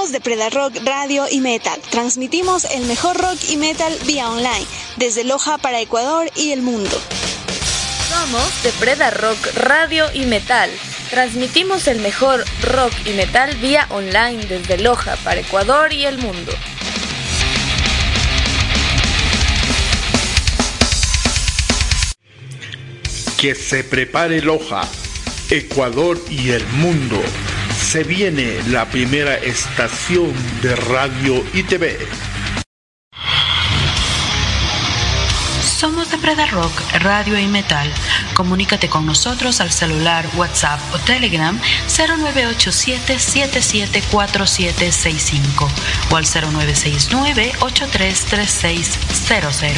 Somos Depreda Rock Radio y Metal. Transmitimos el mejor rock y metal vía online, desde Loja para Ecuador y el mundo. Somos Depreda Rock Radio y Metal. Transmitimos el mejor rock y metal vía online desde Loja para Ecuador y el mundo. Que se prepare Loja, Ecuador y el mundo. Se viene la primera estación de radio y TV. Somos Depreda Rock, Radio y Metal. Comunícate con nosotros al celular, WhatsApp o Telegram 0987-774765 o al 0969-833600.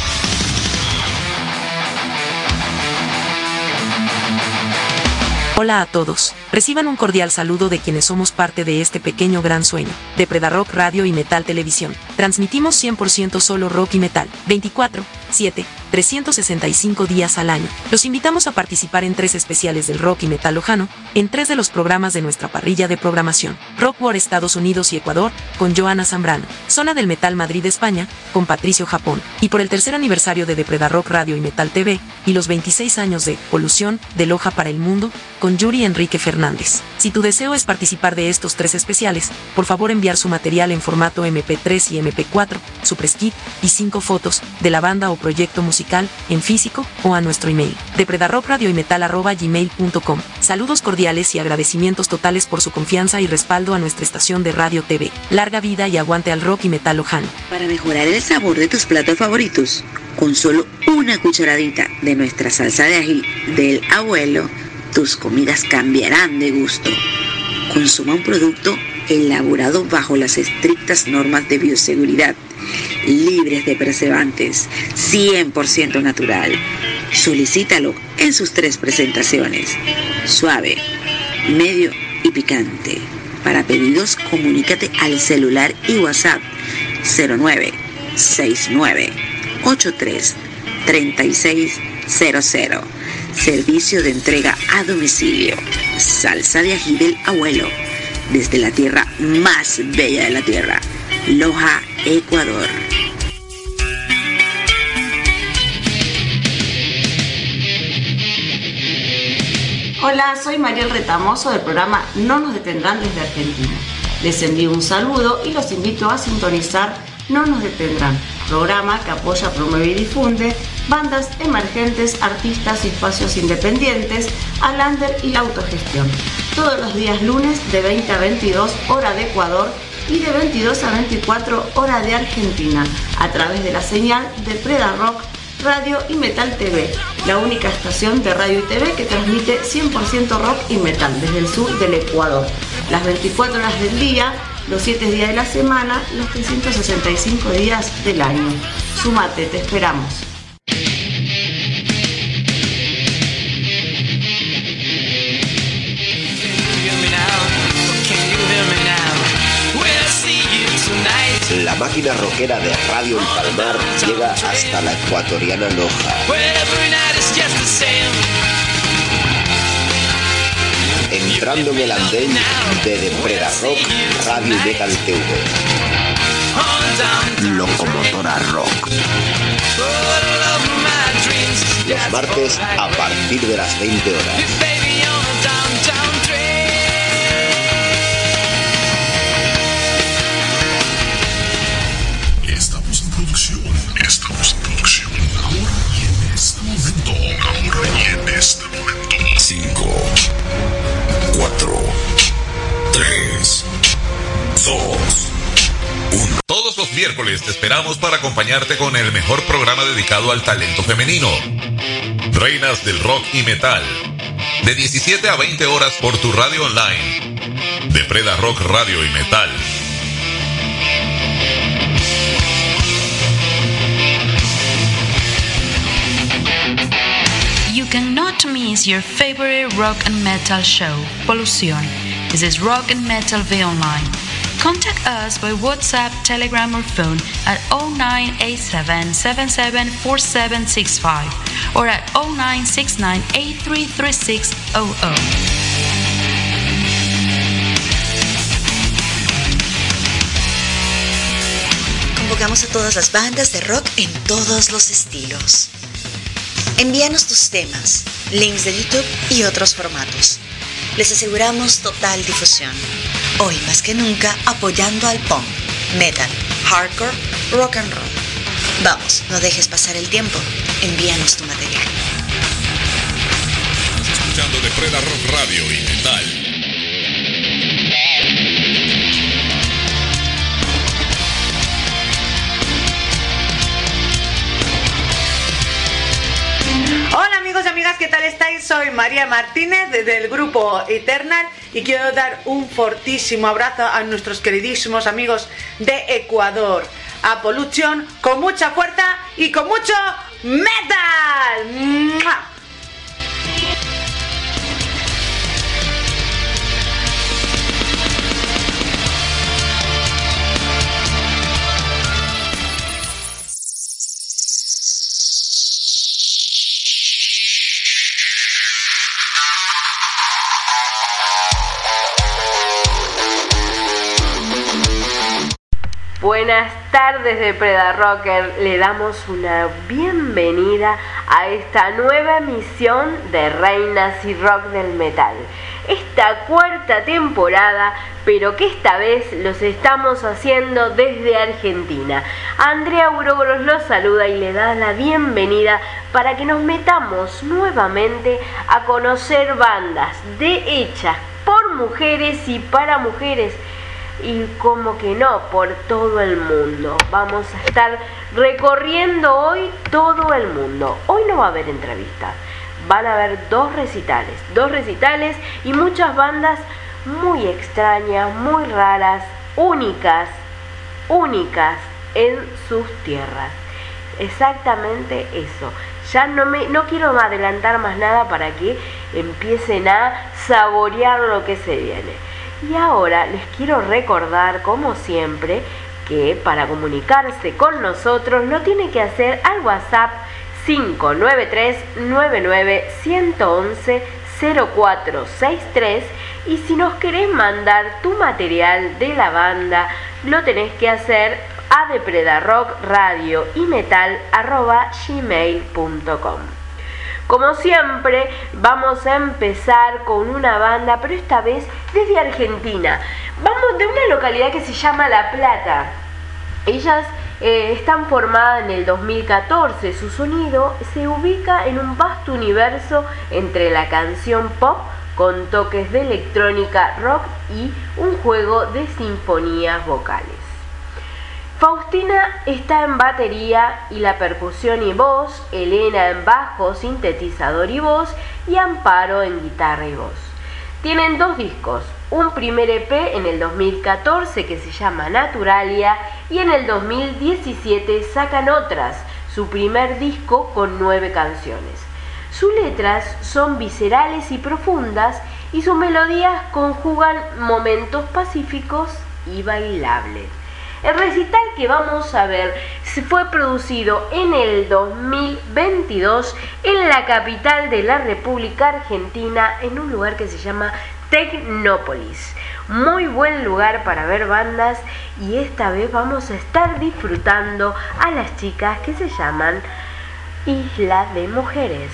Hola a todos, reciban un cordial saludo de quienes somos parte de este pequeño gran sueño, Depreda Rock Radio y Metal Televisión. Transmitimos 100% solo rock y metal, 24/7, 365 días al año. Los invitamos a participar en 3 especiales del rock y metal lojano, en 3 de los programas de nuestra parrilla de programación. Rock War Estados Unidos y Ecuador, con Joana Zambrano. Zona del Metal Madrid España, con Patricio Japón. Y por el 3er aniversario de Depreda Rock Radio y Metal TV, y los 26 años de Polución, de Loja para el Mundo, con Yuri Enrique Fernández. Si tu deseo es participar de estos 3 especiales, por favor enviar su material en formato MP3 y MP4, su press kit y 5 fotos de la banda o proyecto musical en físico o a nuestro email, depredarrockradioymetal@gmail.com. Saludos cordiales y agradecimientos totales por su confianza y respaldo a nuestra estación de radio TV. Larga vida y aguante al rock y metal lojano. Para mejorar el sabor de tus platos favoritos, con solo una cucharadita de nuestra salsa de ají del abuelo, tus comidas cambiarán de gusto. Consuma un producto elaborado bajo las estrictas normas de bioseguridad, libres de preservantes, 100% natural. Solicítalo en sus 3 presentaciones: suave, medio y picante. Para pedidos, comunícate al celular y WhatsApp 0969-833600. Servicio de entrega a domicilio. Salsa de ají del abuelo, desde la tierra más bella de la tierra, Loja, Ecuador. Hola, soy Mariel Retamoso del programa No Nos Detendrán desde Argentina. Les envío un saludo y los invito a sintonizar No Nos Detendrán, programa que apoya, promueve y difunde bandas emergentes, artistas y espacios independientes, al under y la autogestión. Todos los días lunes de 20 a 22 hora de Ecuador y de 22 a 24 hora de Argentina, a través de la señal de Depreda Rock Radio y Metal TV, la única estación de radio y TV que transmite 100% rock y metal desde el sur del Ecuador, las 24 horas del día, los 7 días de la semana, los 365 días del año. Súmate, te esperamos. La máquina rockera de Radio El Palmar llega hasta la ecuatoriana Loja. Entrando en el andén de Depreda Rock Radio y Metal TV. Locomotora Rock. Los martes a partir de las 20 horas. Estamos en producción. Ahora y en este momento. 5, 4, 3, 2, 1. Todos los miércoles te esperamos para acompañarte con el mejor programa dedicado al talento femenino. Reinas del rock y metal. De 17 a 20 horas por tu radio online. Depreda Rock Radio y Metal. You cannot miss your favorite rock and metal show, Polución. This is Rock and Metal V Online. Contact us by WhatsApp, Telegram or phone at 0987-774765 or at 0969-833600. convocamos a todas las bandas de rock en todos los estilos. Envíanos tus temas, links de YouTube y otros formatos. Les aseguramos total difusión. Hoy más que nunca apoyando al punk, metal, hardcore, rock and roll. Vamos, no dejes pasar el tiempo. Envíanos tu material. Estás escuchando de Preda Rock Radio y Metal. Hola amigos y amigas, ¿qué tal estáis? Soy María Martínez desde el grupo Eternal y quiero dar un fortísimo abrazo a nuestros queridísimos amigos de Ecuador, a Pollution, con mucha fuerza y con mucho metal. ¡Mua! Buenas tardes de Preda Rocker, le damos una bienvenida a esta nueva emisión de Reinas y Rock del Metal. Esta cuarta temporada, pero que esta vez los estamos haciendo desde Argentina. Andrea Uroboros los saluda y le da la bienvenida para que nos metamos nuevamente a conocer bandas hechas por mujeres y para mujeres. Y como que no, por todo el mundo. Vamos a estar recorriendo hoy todo el mundo. Hoy no va a haber entrevistas, van a haber dos recitales y muchas bandas muy extrañas, muy raras, únicas en sus tierras. Exactamente eso. Ya no quiero adelantar más nada para que empiecen a saborear lo que se viene. Y ahora les quiero recordar, como siempre, que para comunicarse con nosotros lo tiene que hacer al WhatsApp 593-99-111-0463 y si nos querés mandar tu material de la banda, lo tenés que hacer a depredarockradio.y-metal@gmail.com. Como siempre, vamos a empezar con una banda, pero esta vez desde Argentina. Vamos de una localidad que se llama La Plata. Ellas están formadas en el 2014. Su sonido se ubica en un vasto universo entre la canción pop con toques de electrónica, rock y un juego de sinfonías vocales. Faustina está en batería y la percusión y voz, Elena en bajo, sintetizador y voz y Amparo en guitarra y voz. Tienen dos discos, un primer EP en el 2014 que se llama Naturalia y en el 2017 sacan Otras, su primer disco con 9 canciones. Sus letras son viscerales y profundas y sus melodías conjugan momentos pacíficos y bailables. El recital que vamos a ver fue producido en el 2022 en la capital de la República Argentina, en un lugar que se llama Tecnópolis. Muy buen lugar para ver bandas y esta vez vamos a estar disfrutando a las chicas que se llaman Isla de Mujeres.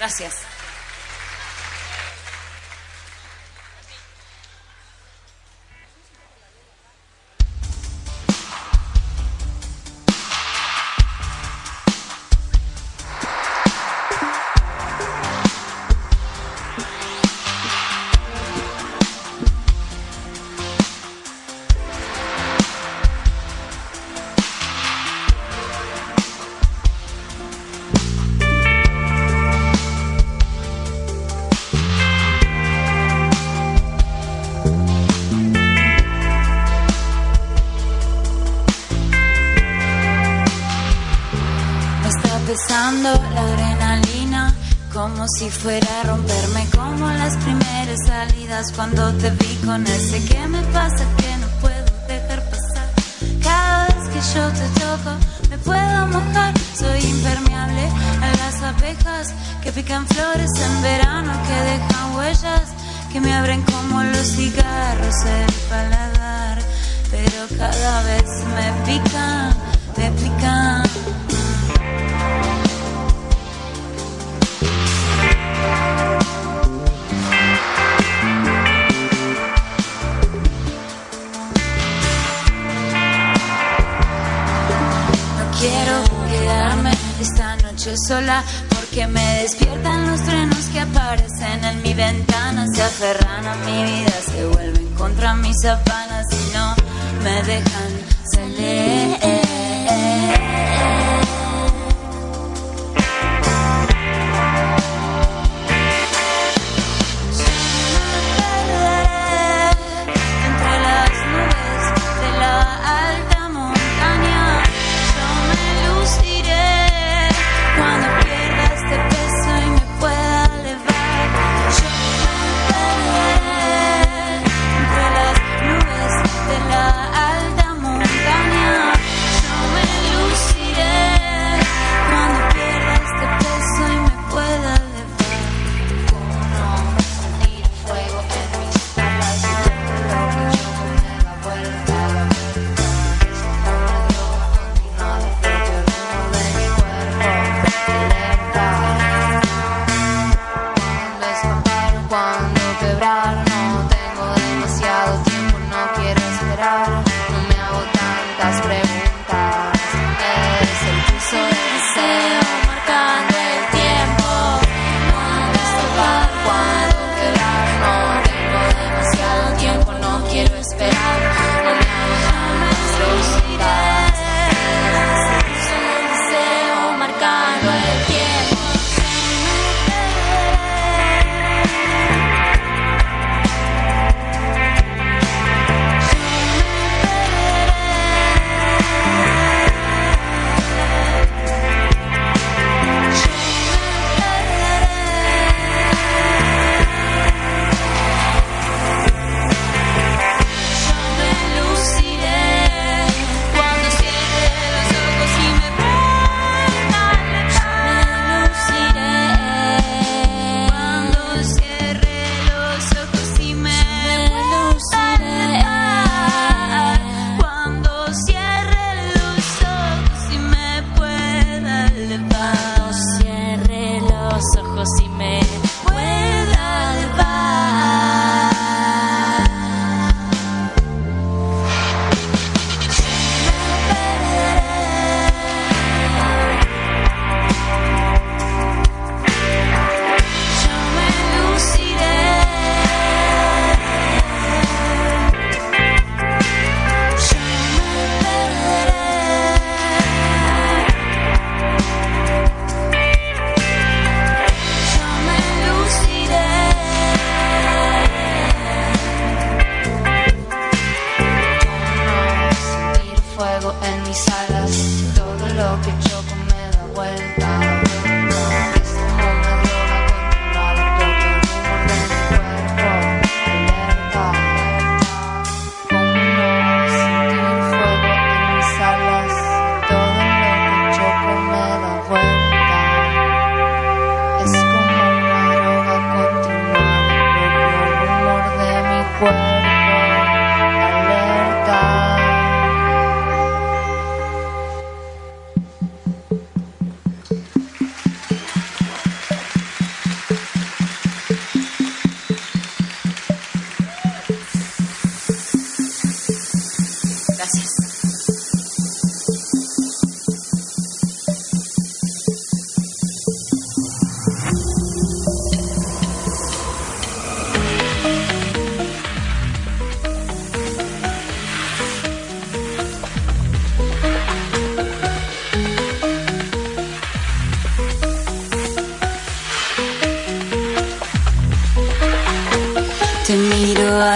Gracias. La adrenalina como si fuera a romperme, como las primeras salidas cuando te vi con ese que me pasa que no puedo dejar pasar. Cada vez que yo te toco me puedo mojar, soy impermeable a las abejas que pican flores en verano, que dejan huellas que me abren como los cigarros el paladar, pero cada vez me pican, me pican. Quiero quedarme esta noche sola porque me despiertan los truenos que aparecen en mi ventana, se aferran a mi vida, se vuelven contra mis sábanas y no me dejan salir.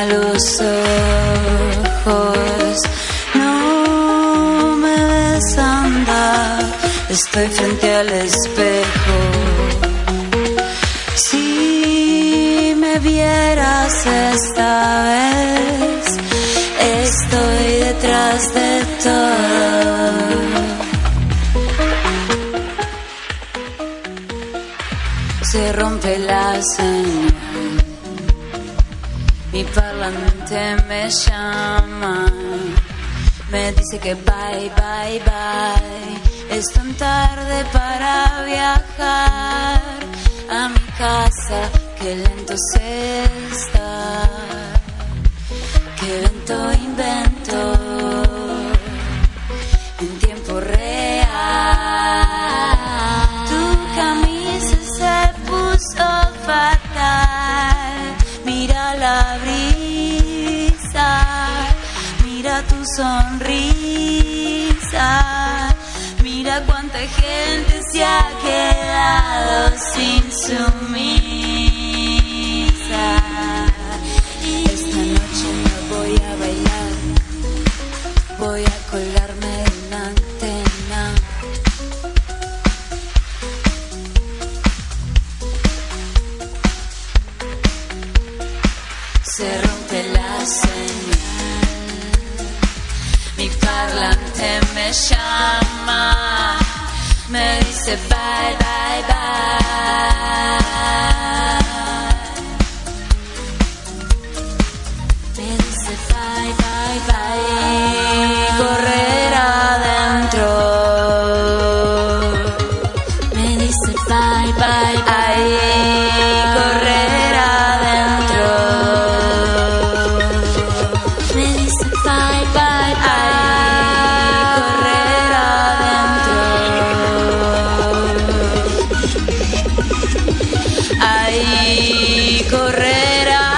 los ojos. No me ves andar, estoy frente al espejo. Si me vieras esta vez, estoy detrás de todo. Se rompe la señal, mi parlante me llama, me dice que bye, bye, bye. Es tan tarde para viajar a mi casa, que lento se está, que lento invento en tiempo real. Tu camisa se puso fatal, mira la brisa, mira tu sonrisa, mira cuánta gente se ha quedado sin su misa. Esta noche no voy a bailar, voy a colgarme de una antena. Se rompe la señal, mi parlante me llama, me dice bye, bye, bye. Me dice bye, bye, bye. Correr adentro. Me dice bye, bye, bye. Correr adentro. Me dice bye, bye, bye. Correr adentro. Ay, correr adentro.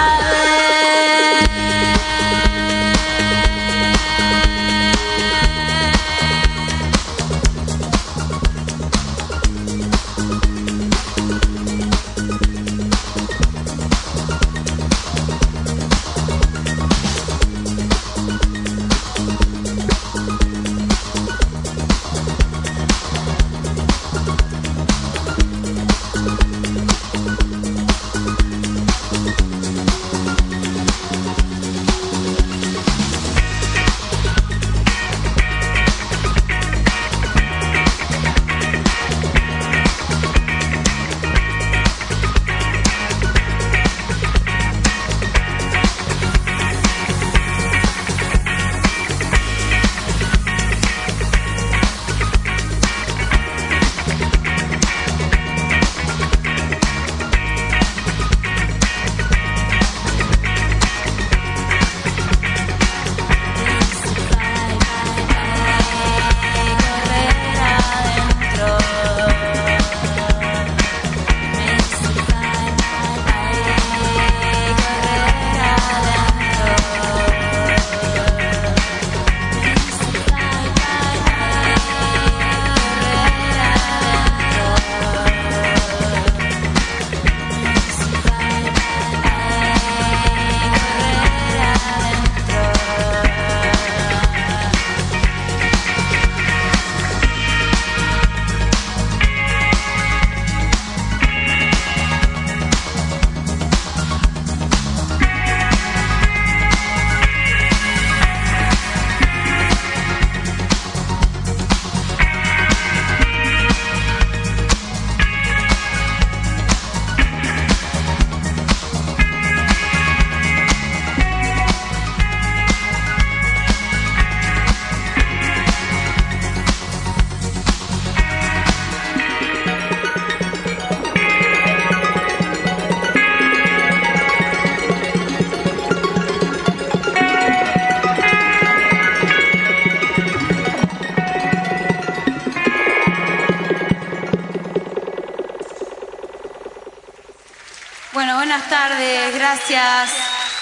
Bueno, buenas tardes, gracias.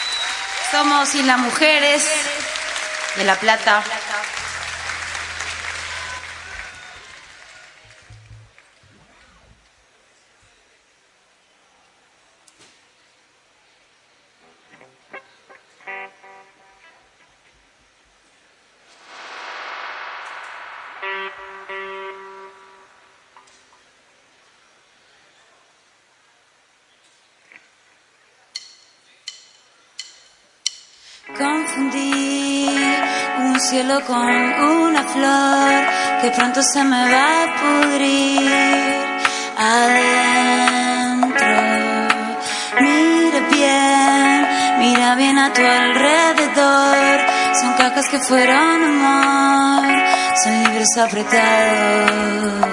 Somos Islas Mujeres de La Plata. Confundí un cielo con una flor que pronto se me va a pudrir adentro. Mira bien a tu alrededor. Son cajas que fueron amor, son libros apretados.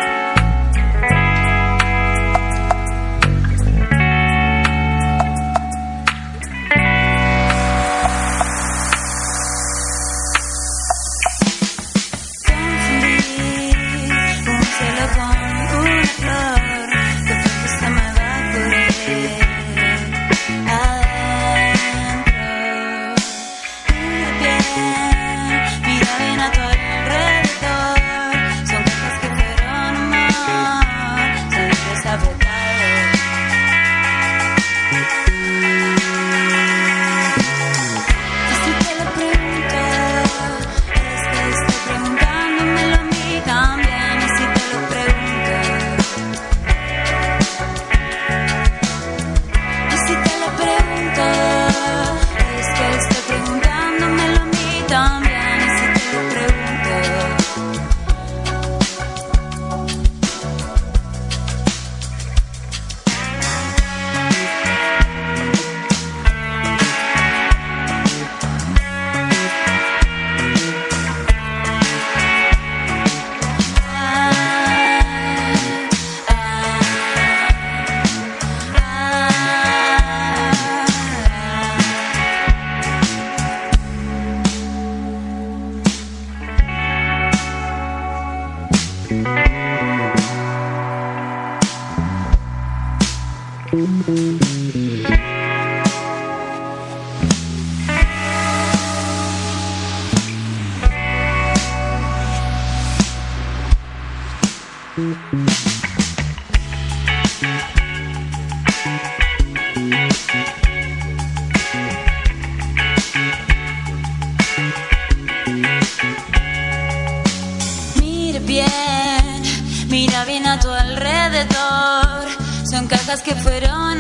Mira bien a tu alrededor. Son cajas que fueron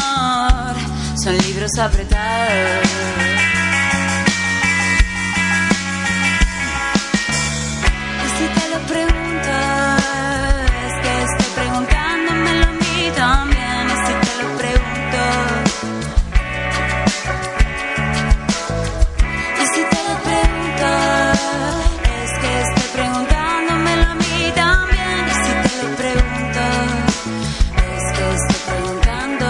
amor, son libros apretados. Y si te lo pregunto, es que estoy preguntándomelo a mí también. Y si te lo pregunto, y si te lo pregunto, es que estoy preguntándomelo a mí también. Y si te lo pregunto, es que estoy preguntando.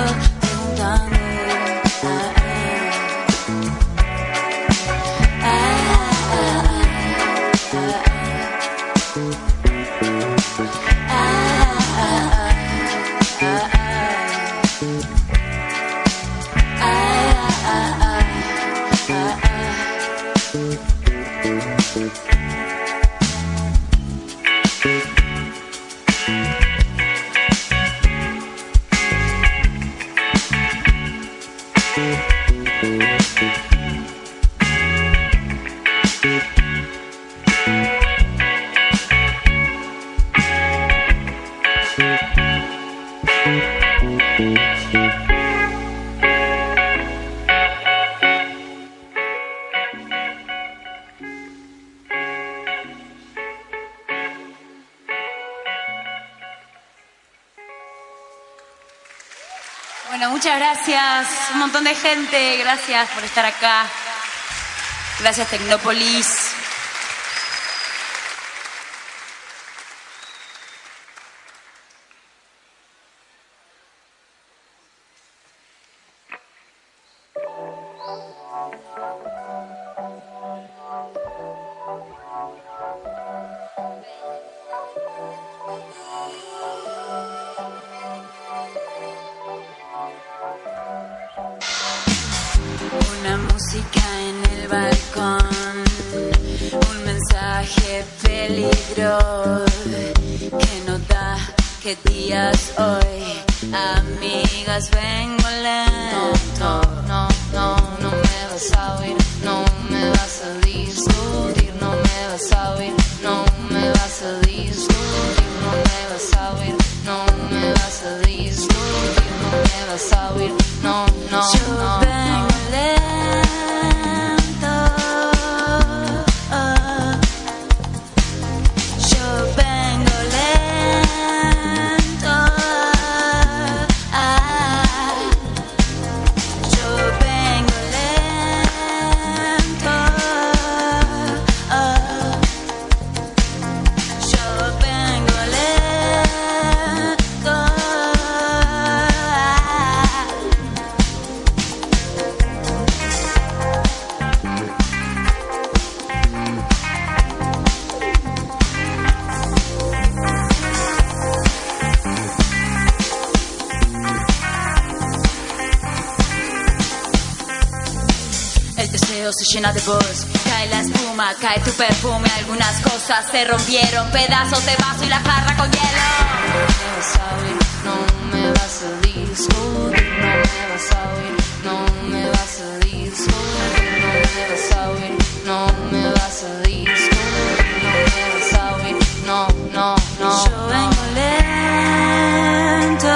Bueno, muchas gracias, un montón de gente, gracias por estar acá. Gracias Tecnópolis. Una música en el balcón, un mensaje peligro que no da que días hoy. Amigas, vengo lento. No me vas a oír, no me vas a discutir, no me vas a oír, no me vas a discutir, no me vas a oír, no me vas a discutir, no me vas a oír, no. Yo vengo lento. llena de voz. Cae la espuma, cae tu perfume. Algunas cosas se rompieron, pedazos de vaso y la jarra con hielo. No me vas a discutir, no me vas a oír, no me vas a discutir, no me vas a oír, no me vas a discutir, no me vas a oír, no, no, no. Yo vengo lento.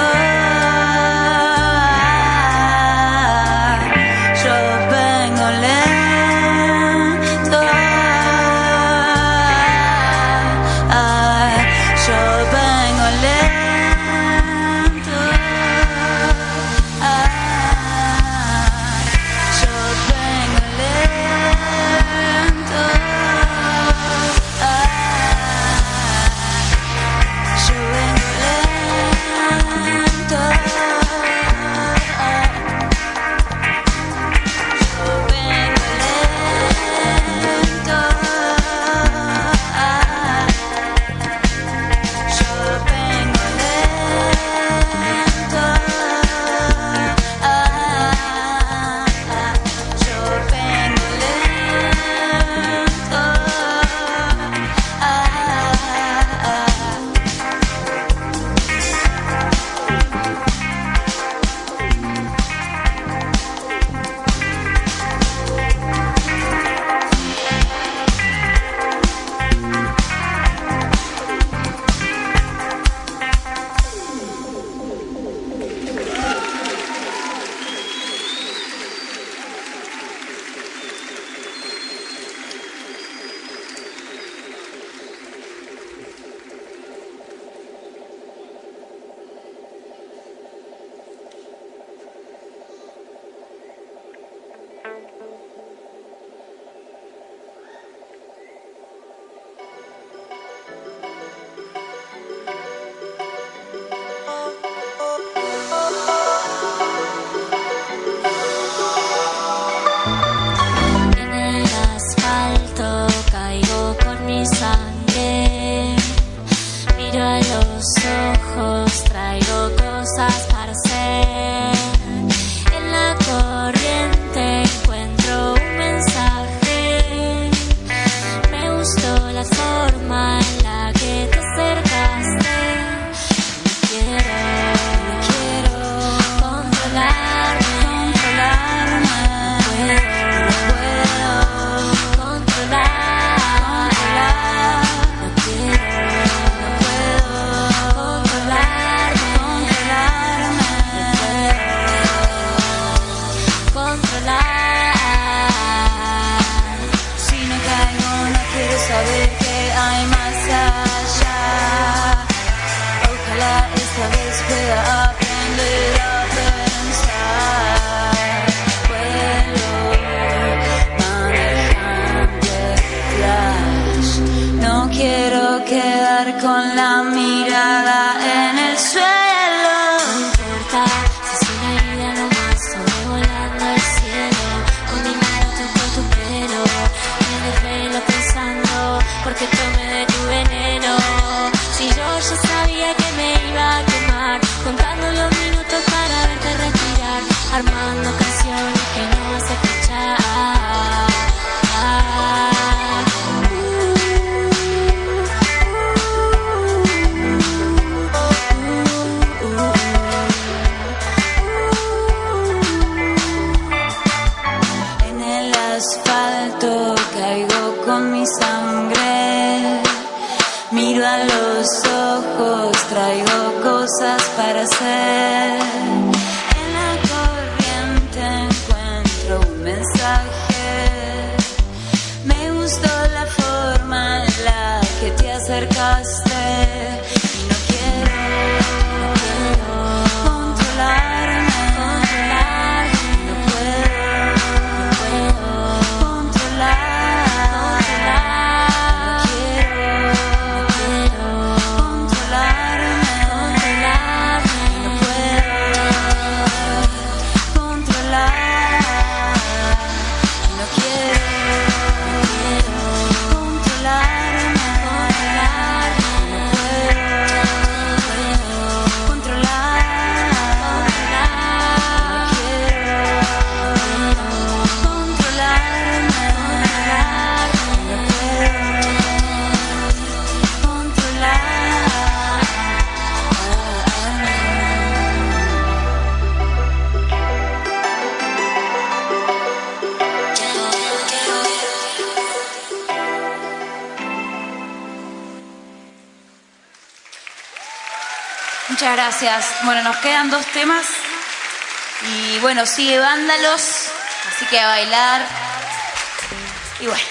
Muchas gracias. Bueno, nos quedan 2 temas. Y bueno, sigue Vándalos. Así que a bailar. Y bueno.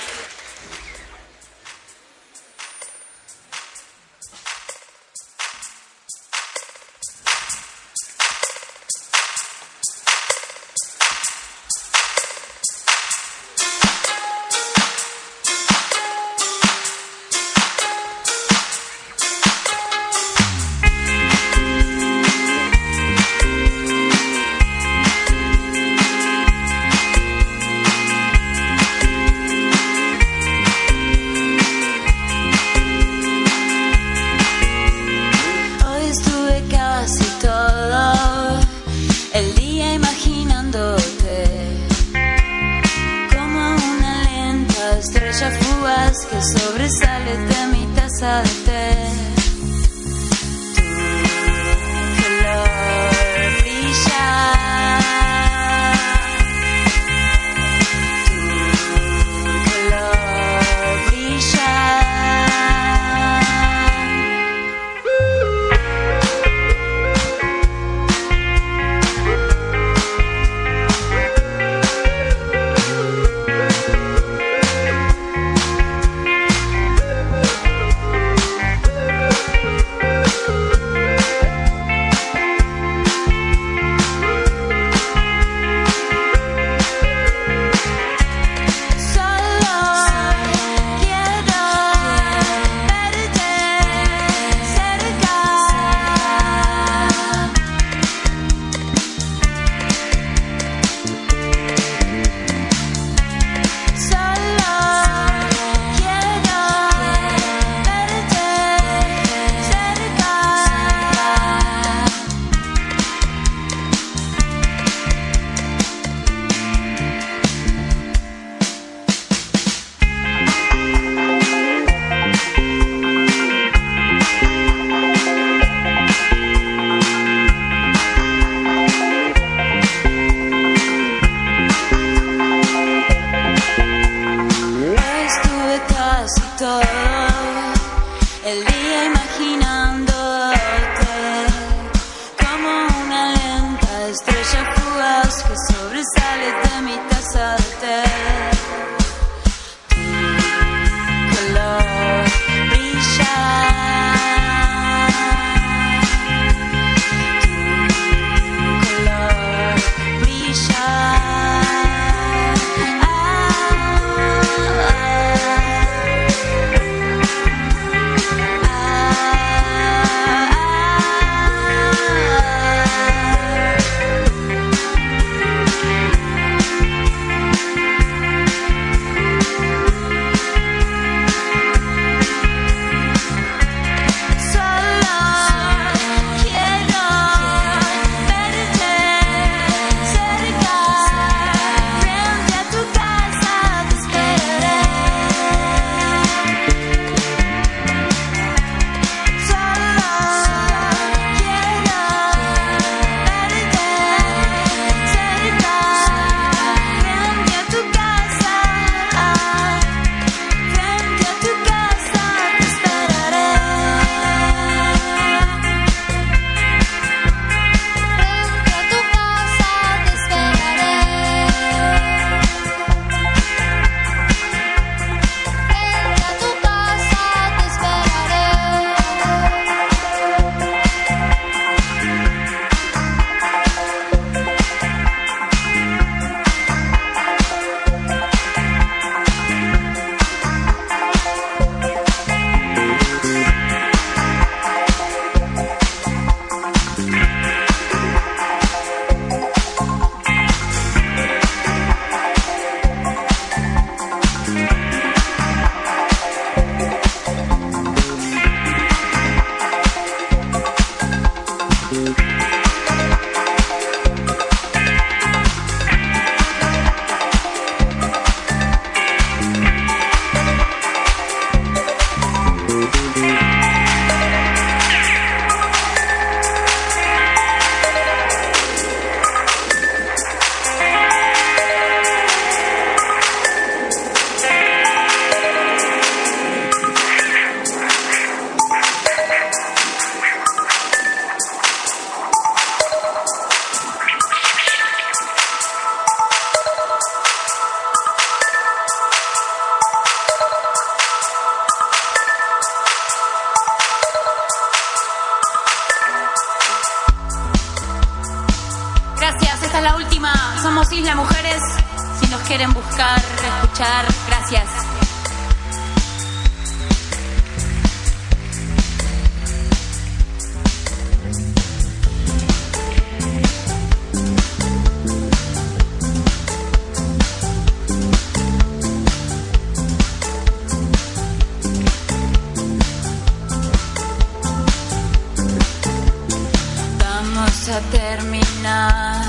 Que sobresale de mi taza de té. Tu color brilla. Tu color brilla. Ah quieren buscar, escuchar. Gracias. Vamos a terminar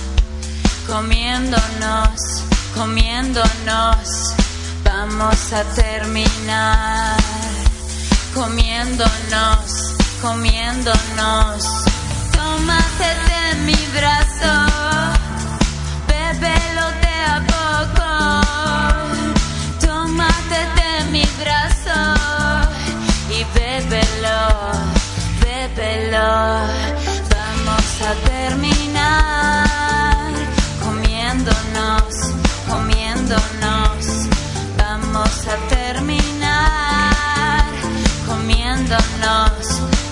comiéndonos, vamos a terminar comiéndonos. Tómate de mi brazo, bébelo de a poco. Tómate de mi brazo y bébelo. Vamos a terminar comiéndonos. Vamos a terminar comiéndonos.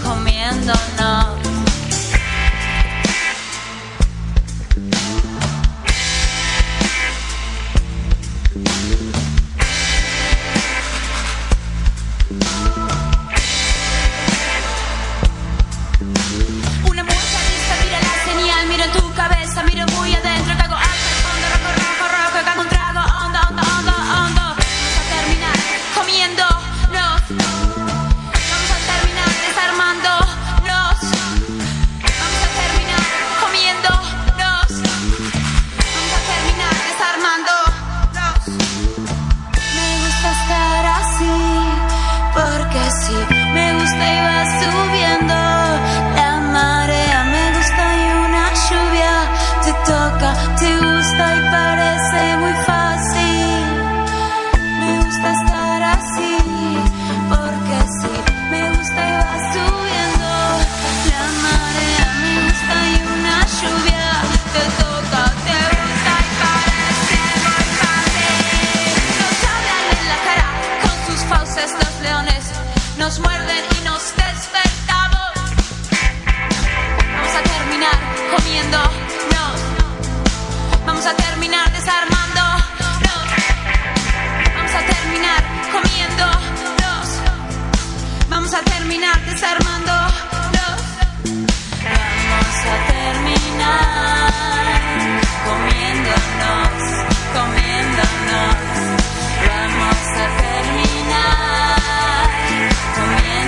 Una muestra lista, mira la señal, miro en tu cabeza, miro muy adentro, cago alto, fondo, rojo, cago un trago, hondo. Vamos a terminar comiéndonos. Vamos a terminar desarmándonos. Vamos a terminar comiéndonos. Vamos a terminar desarmándonos. Me gusta estar así, porque sí, me gusta y va subiendo la marea, me gusta y una lluvia te toca, te gusta y parece muy fácil. Me gusta estar así, porque sí, me gusta y va subiendo la marea, me gusta y una lluvia te toca, te gusta y parece muy fácil. Nos hablan en la cara con sus fauces los leones, nos muerden y nos despertamos. Vamos a terminar comiéndonos. Vamos a terminar desarmándonos. Vamos a terminar comiéndonos. Vamos a terminar desarmándonos. Vamos a terminar comiéndonos. Vamos a terminar comiéndonos.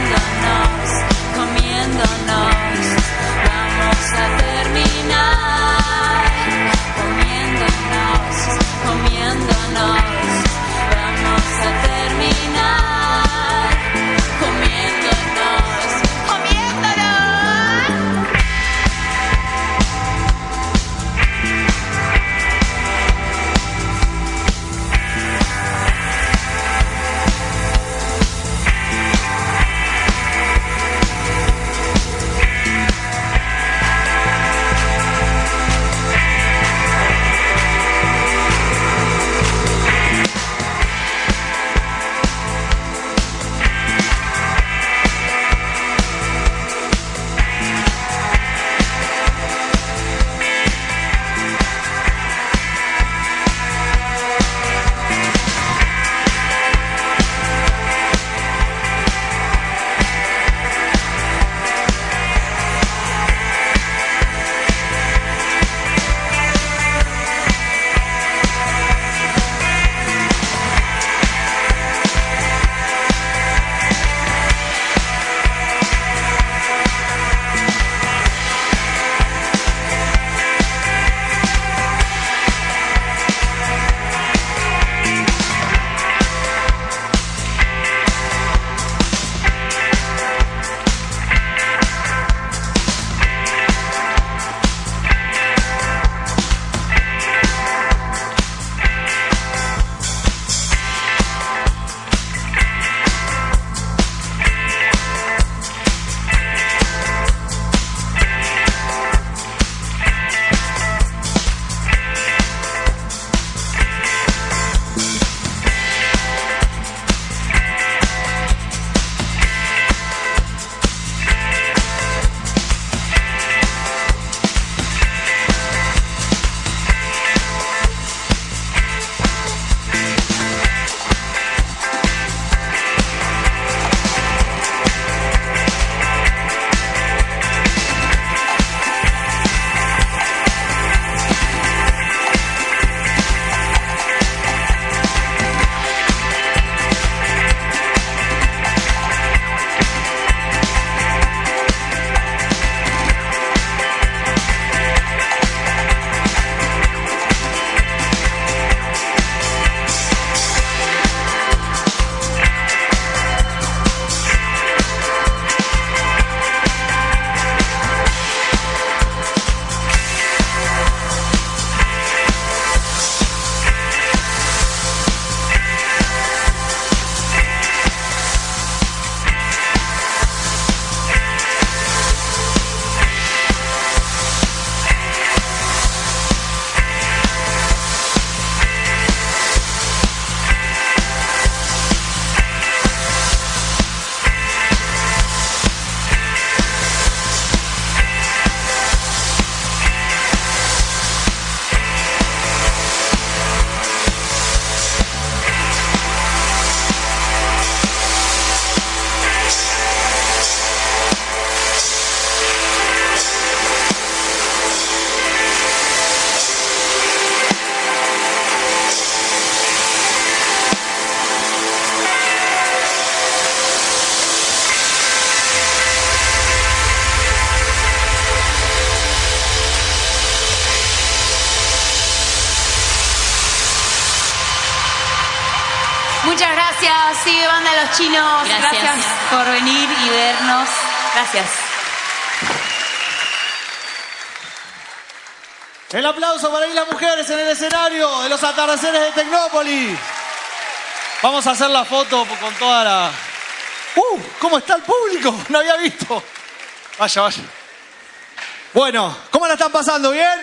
Hola, sí, banda Los Chinos. Gracias por venir y vernos. Gracias. El aplauso para ir las mujeres en el escenario de los atardeceres de Tecnópolis. Vamos a hacer la foto con toda la... ¿Cómo está el público? No había visto. Vaya, vaya. Bueno, ¿cómo la están pasando? ¿Bien?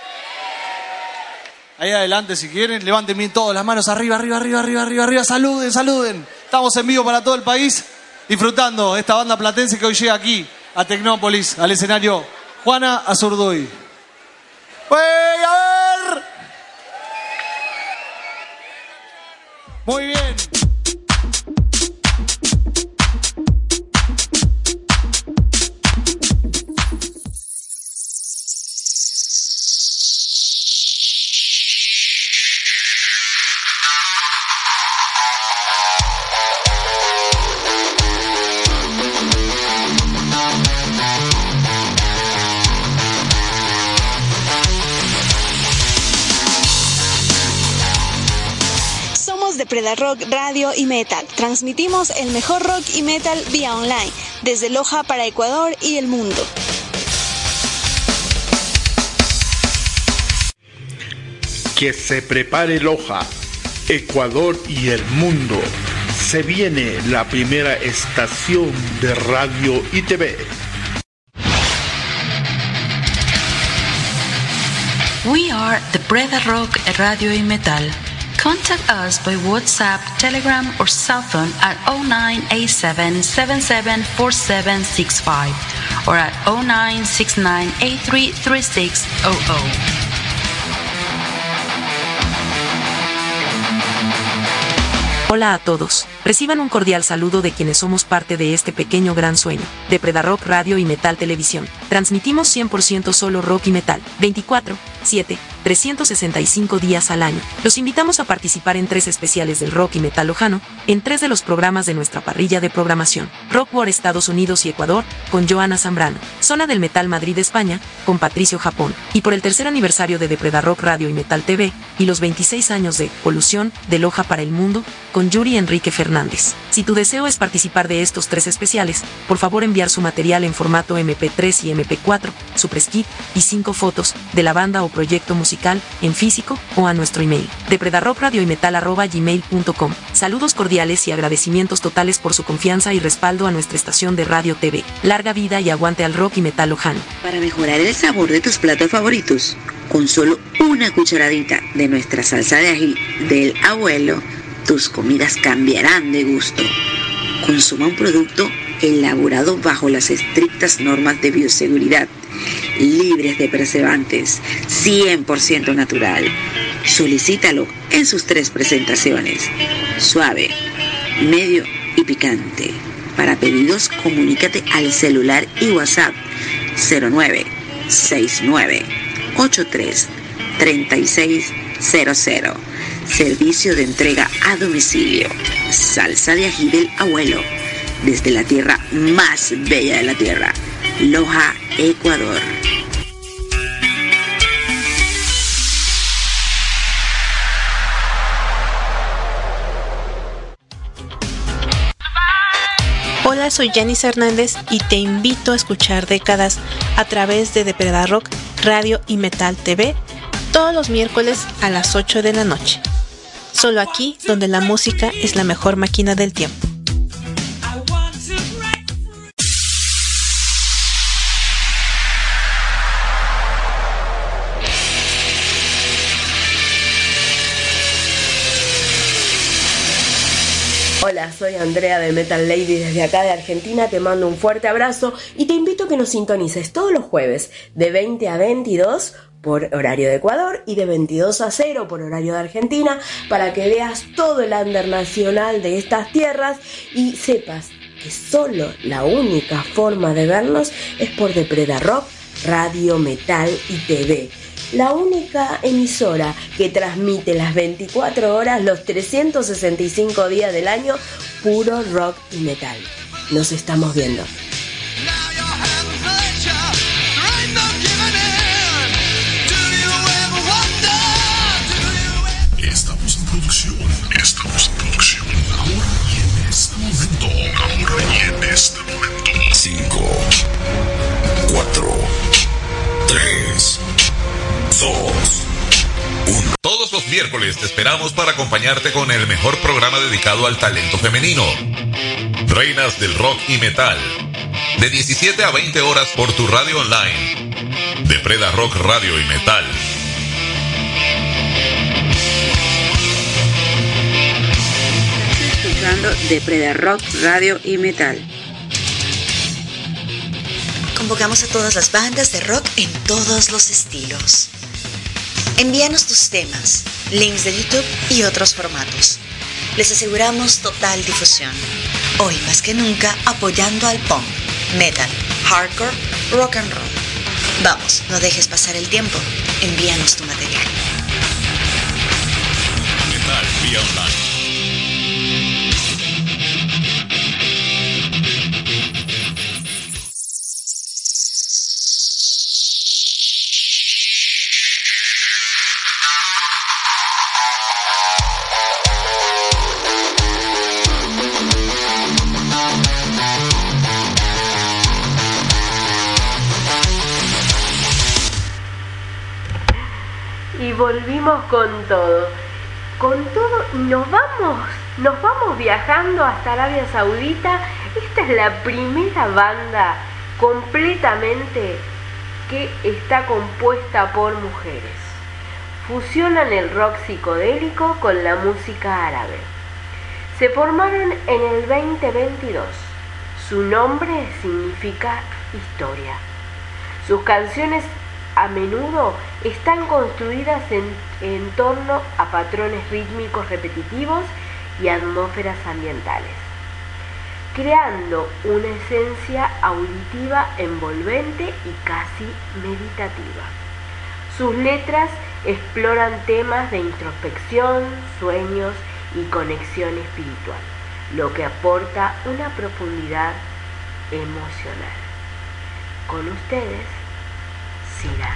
Ahí adelante, si quieren, levanten bien todas las manos arriba, arriba, arriba, arriba, arriba, arriba. Saluden, saluden. Estamos en vivo para todo el país, disfrutando esta banda platense que hoy llega aquí, a Tecnópolis, al escenario Juana Azurduy. ¡Wey, a ver! Muy bien. Preda Rock Radio y Metal. Transmitimos el mejor rock y metal vía online, desde Loja para Ecuador y el mundo. Que se prepare Loja, Ecuador y el mundo. Se viene la primera estación de radio y TV. We are the Preda Rock Radio y Metal. Contact us by WhatsApp, Telegram, or cell phone at 0987774765 or at 0969833600. Hola a todos, reciban un cordial saludo de quienes somos parte de este pequeño gran sueño, de Preda Rock Radio y Metal Televisión. Transmitimos 100% solo rock y metal, 24/7, 365 días al año. Los invitamos a participar en 3 especiales del rock y metal lojano, en 3 de los programas de nuestra parrilla de programación. Rock War Estados Unidos y Ecuador, con Joana Zambrano. Zona del Metal Madrid España, con Patricio Japón. Y por el 3er aniversario de Preda Rock Radio y Metal TV, y los 26 años de Polución, de Loja para el Mundo, con Yuri Enrique Fernández. Si tu deseo es participar de estos 3 especiales, por favor enviar su material en formato MP3 y MP4, su press kit y 5 fotos de la banda o proyecto musical en físico o a nuestro email de predarocradioymetal@gmail.com. Saludos cordiales y agradecimientos totales por su confianza y respaldo a nuestra estación de radio TV. Larga vida y aguante al rock y metal lojano. Para mejorar el sabor de tus platos favoritos, con solo una cucharadita de nuestra salsa de ají del abuelo, tus comidas cambiarán de gusto. Consuma un producto elaborado bajo las estrictas normas de bioseguridad, libres de preservantes, 100% natural. Solicítalo en sus 3 presentaciones: suave, medio y picante. Para pedidos, comunícate al celular y WhatsApp 0969833600. Servicio de entrega a domicilio. Salsa de ají del abuelo, desde la tierra más bella de la tierra, Loja, Ecuador. Hola, soy Janice Hernández y te invito a escuchar Décadas a través de Preda Rock Radio y Metal TV todos los miércoles a las 8 de la noche. Solo aquí, donde la música es la mejor máquina del tiempo. Hola, soy Andrea de Metal Lady desde acá de Argentina, te mando un fuerte abrazo y te invito a que nos sintonices todos los jueves de 20 a 22 por horario de Ecuador y de 22 a 0 por horario de Argentina, para que veas todo el under nacional de estas tierras y sepas que solo la única forma de vernos es por Preda Rock, Radio, Metal y TV. La única emisora que transmite las 24 horas, los 365 días del año, puro rock y metal. Nos estamos viendo. Estamos en producción. Ahora miércoles te esperamos para acompañarte con el mejor programa dedicado al talento femenino. Reinas del rock y metal. De 17 a 20 horas por tu radio online. De Preda Rock Radio y Metal. Estás escuchando de Preda Rock Radio y Metal. Convocamos a todas las bandas de rock en todos los estilos. Envíanos tus temas, links de YouTube y otros formatos. Les aseguramos total difusión. Hoy más que nunca apoyando al punk, metal, hardcore, rock and roll. Vamos, no dejes pasar el tiempo. Envíanos tu material. Metal vía online. Y volvimos con todo y nos vamos viajando hasta Arabia Saudita. Esta es la primera banda completamente que está compuesta por mujeres. Fusionan el rock psicodélico con la música árabe. Se formaron en el 2022. Su nombre significa historia. Sus canciones a menudo están construidas en torno a patrones rítmicos repetitivos y atmósferas ambientales, creando una esencia auditiva envolvente y casi meditativa. Sus letras exploran temas de introspección, sueños y conexión espiritual, lo que aporta una profundidad emocional. Con ustedes, Sira.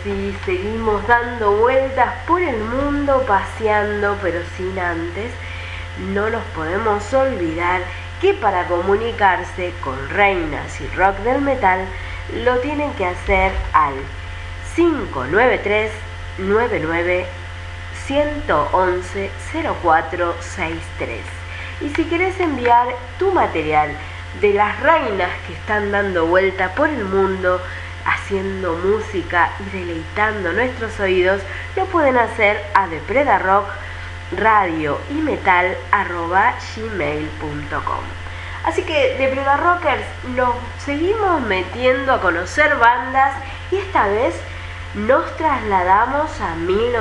sí, seguimos dando vueltas por el mundo, paseando, pero sin antes. No nos podemos olvidar que para comunicarse con reinas y rock del metal lo tienen que hacer al 593-99-111-0463. Y si quieres enviar tu material de las reinas que están dando vuelta por el mundo, haciendo música y deleitando nuestros oídos, lo pueden hacer a depredarock@gmail.com. Así que Depredarockers, nos seguimos metiendo a conocer bandas y esta vez nos trasladamos a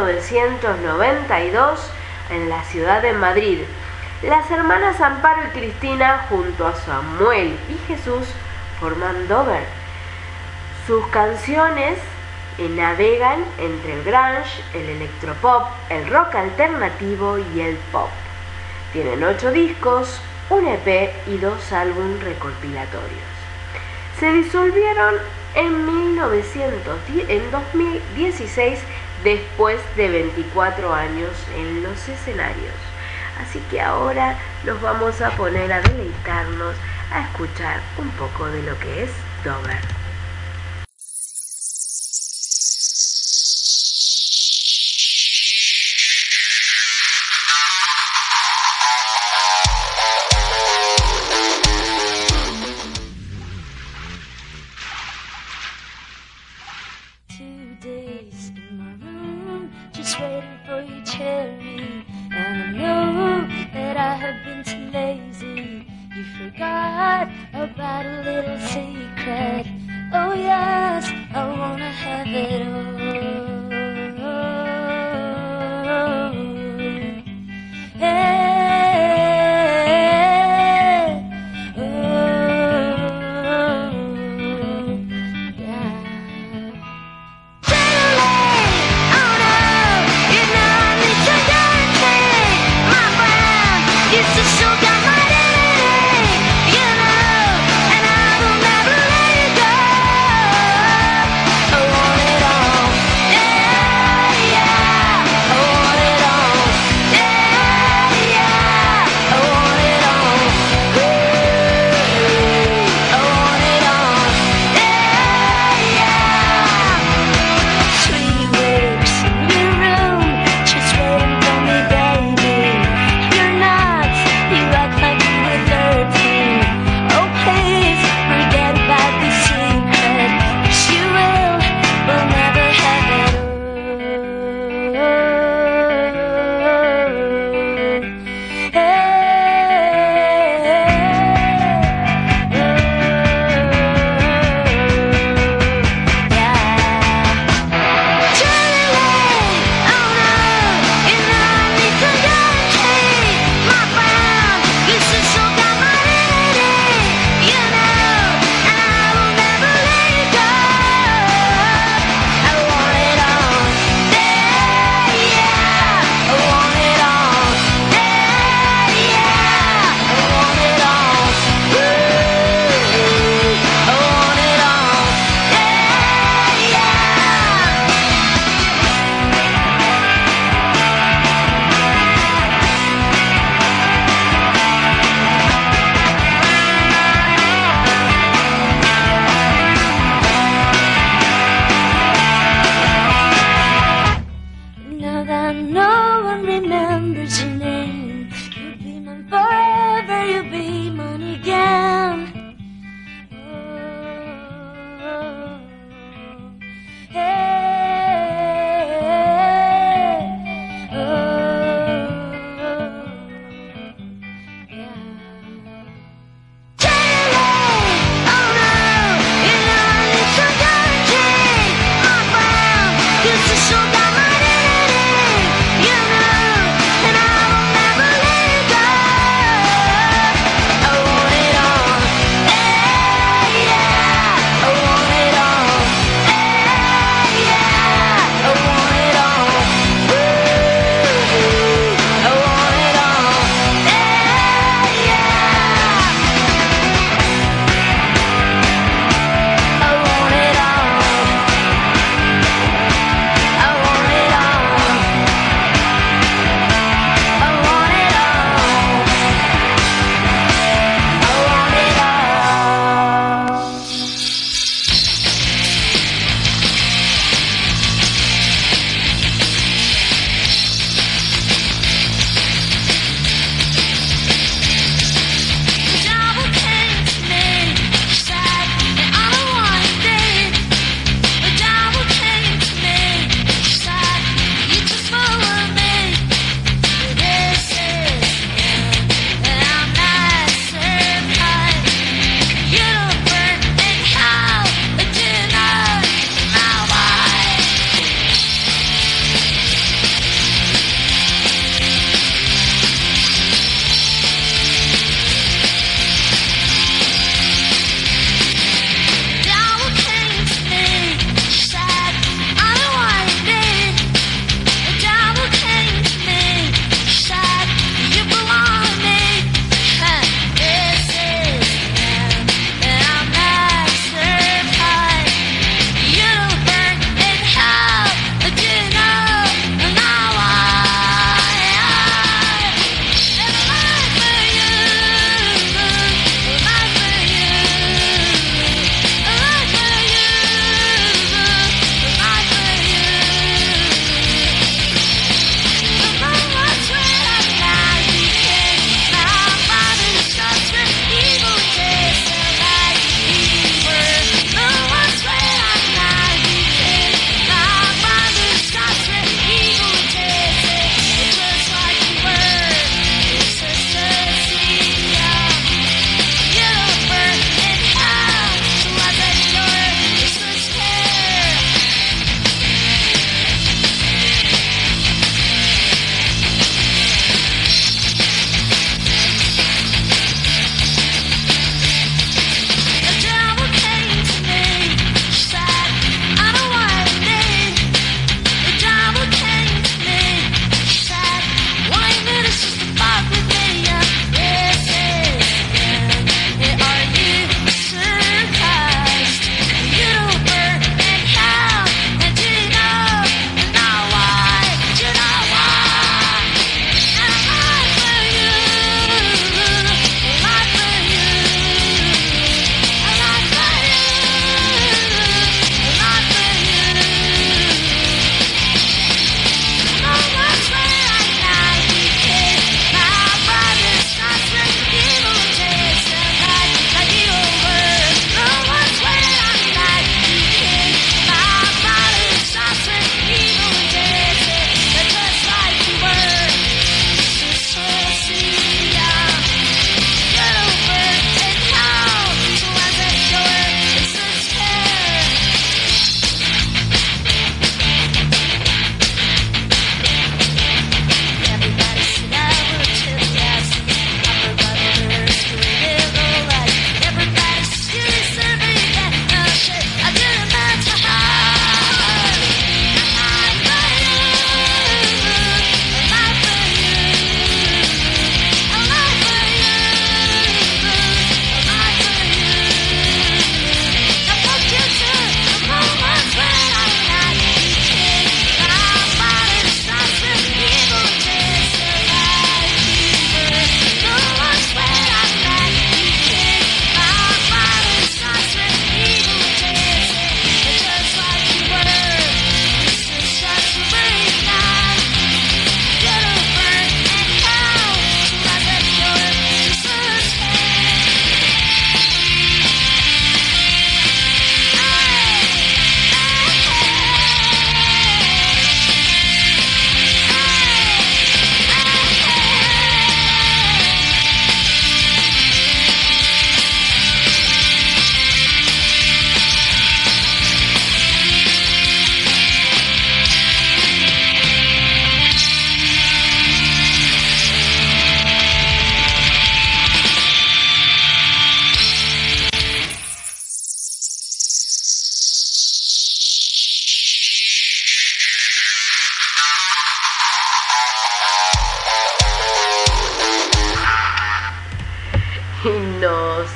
1992 en la ciudad de Madrid. Las hermanas Amparo y Cristina junto a Samuel y Jesús forman Dover. Sus canciones navegan entre el grunge, el electropop, el rock alternativo y el pop. Tienen 8 discos, un EP y 2 álbumes recopilatorios. Se disolvieron en 2016 después de 24 años en los escenarios. Así que ahora nos vamos a poner a deleitarnos, a escuchar un poco de lo que es Dover. About a little secret. Oh yes, I wanna have it all. Hey, oh, yeah. Suddenly, oh no, you know I need to guarantee my friend. It's a sugar my sugar my daddy, you know, and I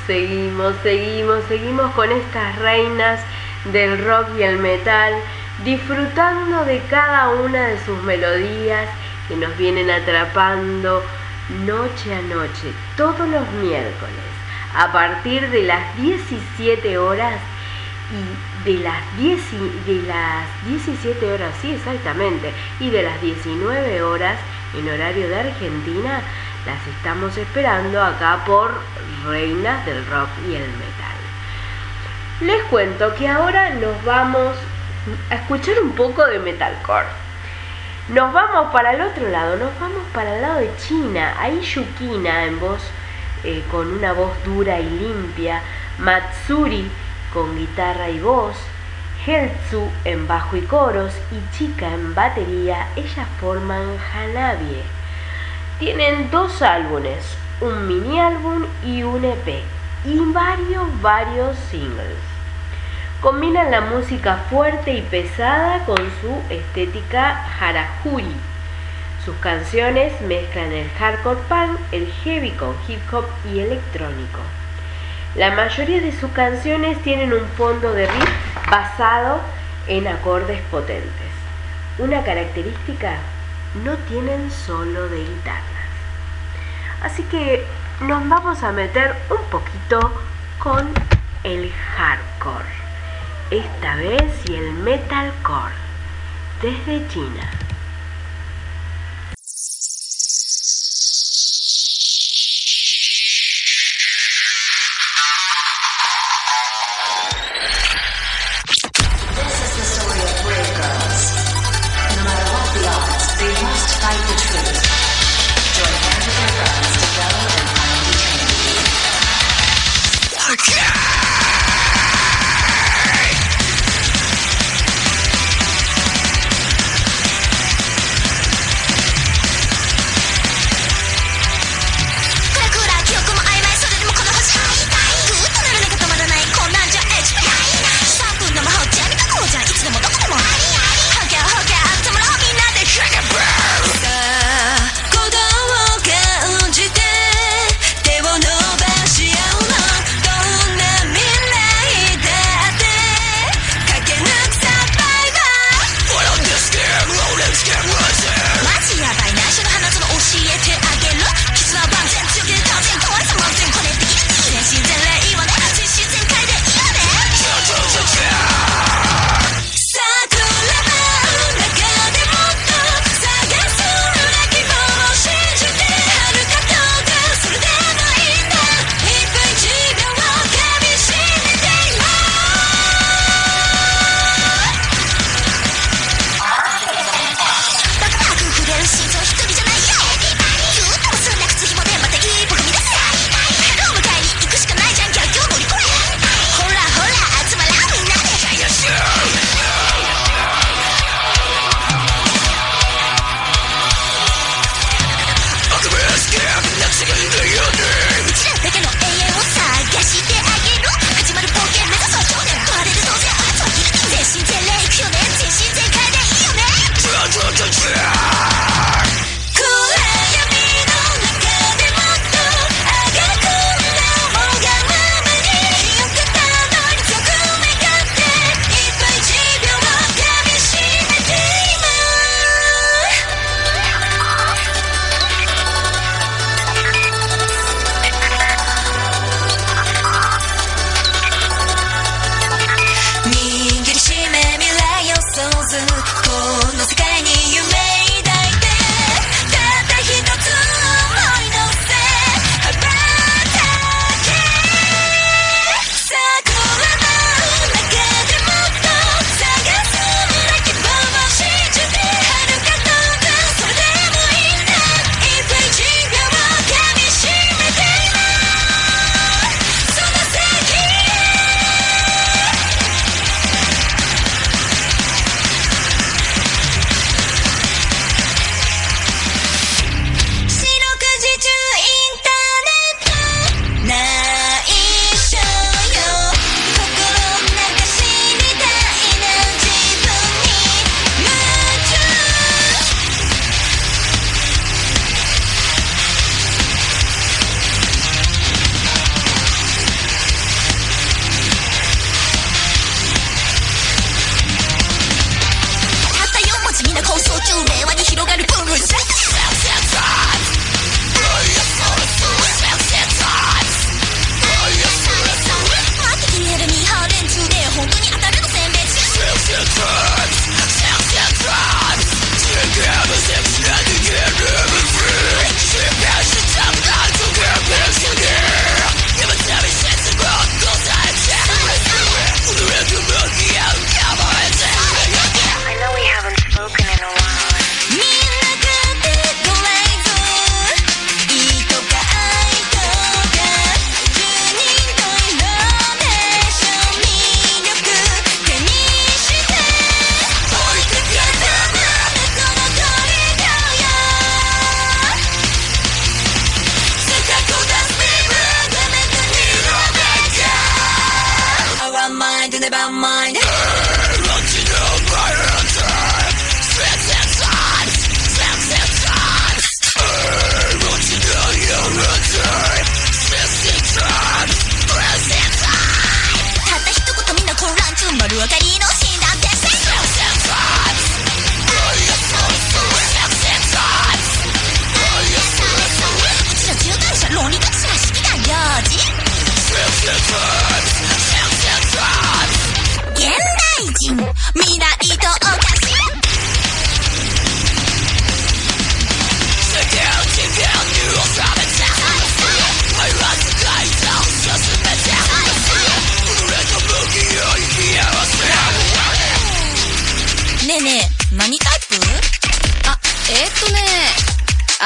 seguimos con estas reinas del rock y el metal, disfrutando de cada una de sus melodías que nos vienen atrapando noche a noche, todos los miércoles, a partir de las 17 horas y de las 17 horas, sí, exactamente, y de las 19 horas en horario de Argentina, las estamos esperando acá por Reinas del Rock y el Metal. Les cuento que ahora nos vamos a escuchar un poco de metalcore. Nos vamos para el otro lado, nos vamos para el lado de China. Ahí Yukina en voz, con una voz dura y limpia, Matsuri con guitarra y voz, Heltsu en bajo y coros y Chika en batería, ellas forman Hanabie. Tienen 2 álbumes, un mini álbum y un EP, y varios singles. Combinan la música fuerte y pesada con su estética harajuri. Sus canciones mezclan el hardcore punk, el heavy con hip hop y electrónico. La mayoría de sus canciones tienen un fondo de riff basado en acordes potentes. Una característica, no tienen solo de guitarras. Así que nos vamos a meter un poquito con el hardcore. Esta vez y el metalcore desde China.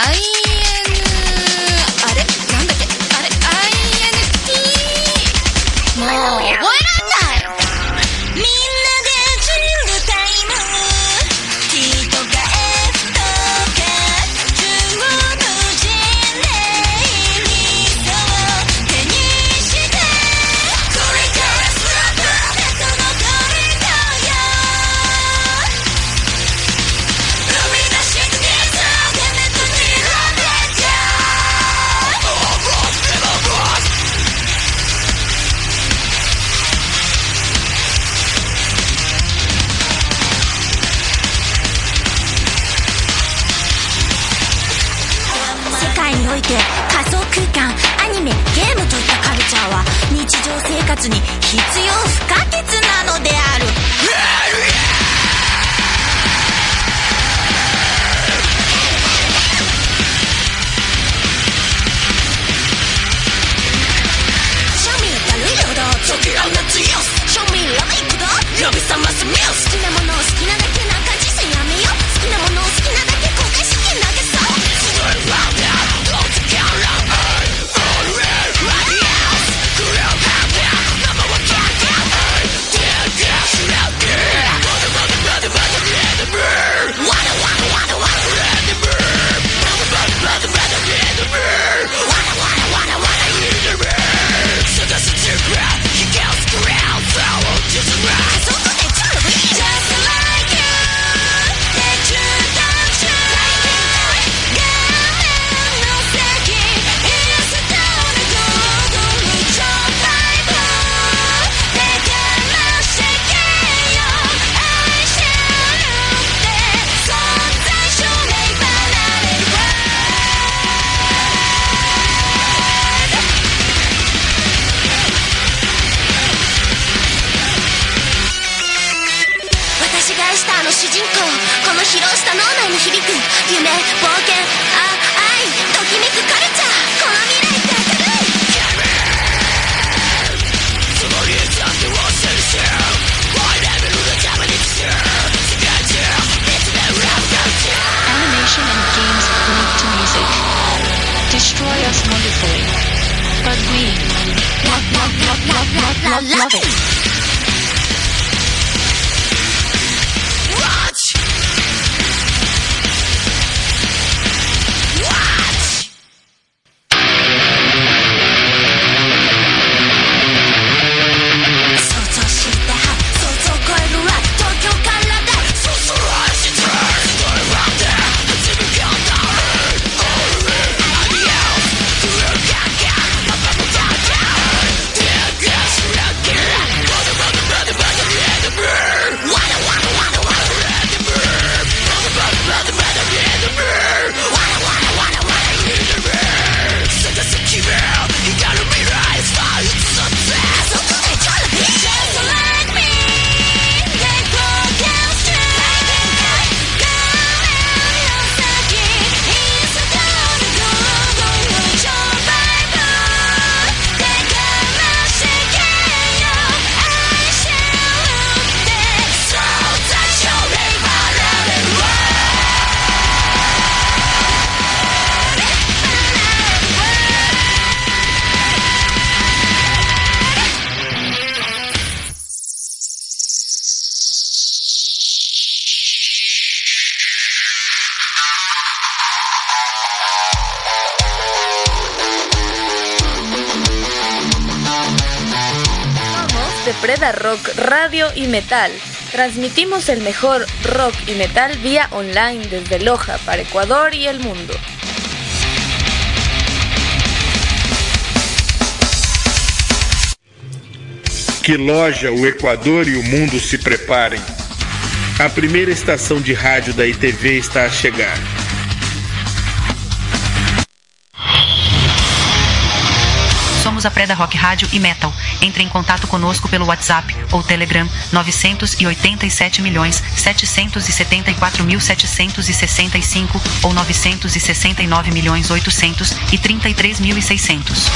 あれなんだっけあれ INT もう覚えらんないみんなでチルタイム T とか F とか中国人で理想を手にしてこれからスラップベッドのコリドーよ生み出してみたデメットにラベット世界において仮想空間アニメゲームといったカルチャーは日常生活に必要不可欠なのである庶民たるよだ時らなつよ庶民らめいくだ呼び覚ますミュー好きなものを好きなだけなんか人生やめよ好きなものを好きなだけ後悔して投げそう主人公この広した脳内に響く夢冒険愛ときめくカルチャーこの未来って明るいそのリーズって忘れてハイレベルなために世界中別なラブカルチャー Animation and games linked to music destroy us wonderfully, but we love it. Preda Rock Radio y Metal. Transmitimos el mejor rock y metal vía online desde Loja para Ecuador y el mundo. Que Loja, o Equador e o mundo se preparem. A primeira estação de rádio da ITV está a chegar. Somos a Preda Rock Rádio e Metal. Entre em contato conosco pelo WhatsApp ou Telegram 987.774.765 ou 969.833.600.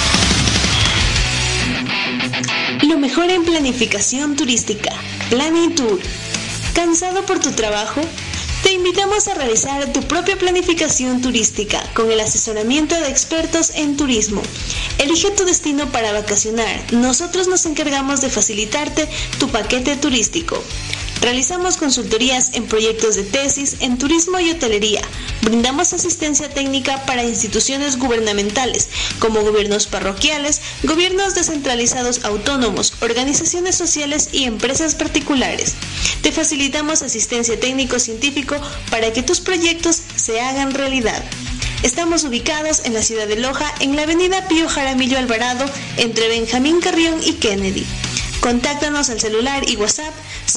Lo mejor en planificación turística. Planning Tour. ¿Cansado por tu trabajo? Te invitamos a realizar tu propia planificación turística con el asesoramiento de expertos en turismo. Elige tu destino para vacacionar. Nosotros nos encargamos de facilitarte tu paquete turístico. Realizamos consultorías en proyectos de tesis en turismo y hotelería. Brindamos asistencia técnica para instituciones gubernamentales, como gobiernos parroquiales, gobiernos descentralizados autónomos, organizaciones sociales y empresas particulares. Te facilitamos asistencia técnico-científico para que tus proyectos se hagan realidad. Estamos ubicados en la ciudad de Loja, en la avenida Pío Jaramillo Alvarado, entre Benjamín Carrión y Kennedy. Contáctanos al celular y WhatsApp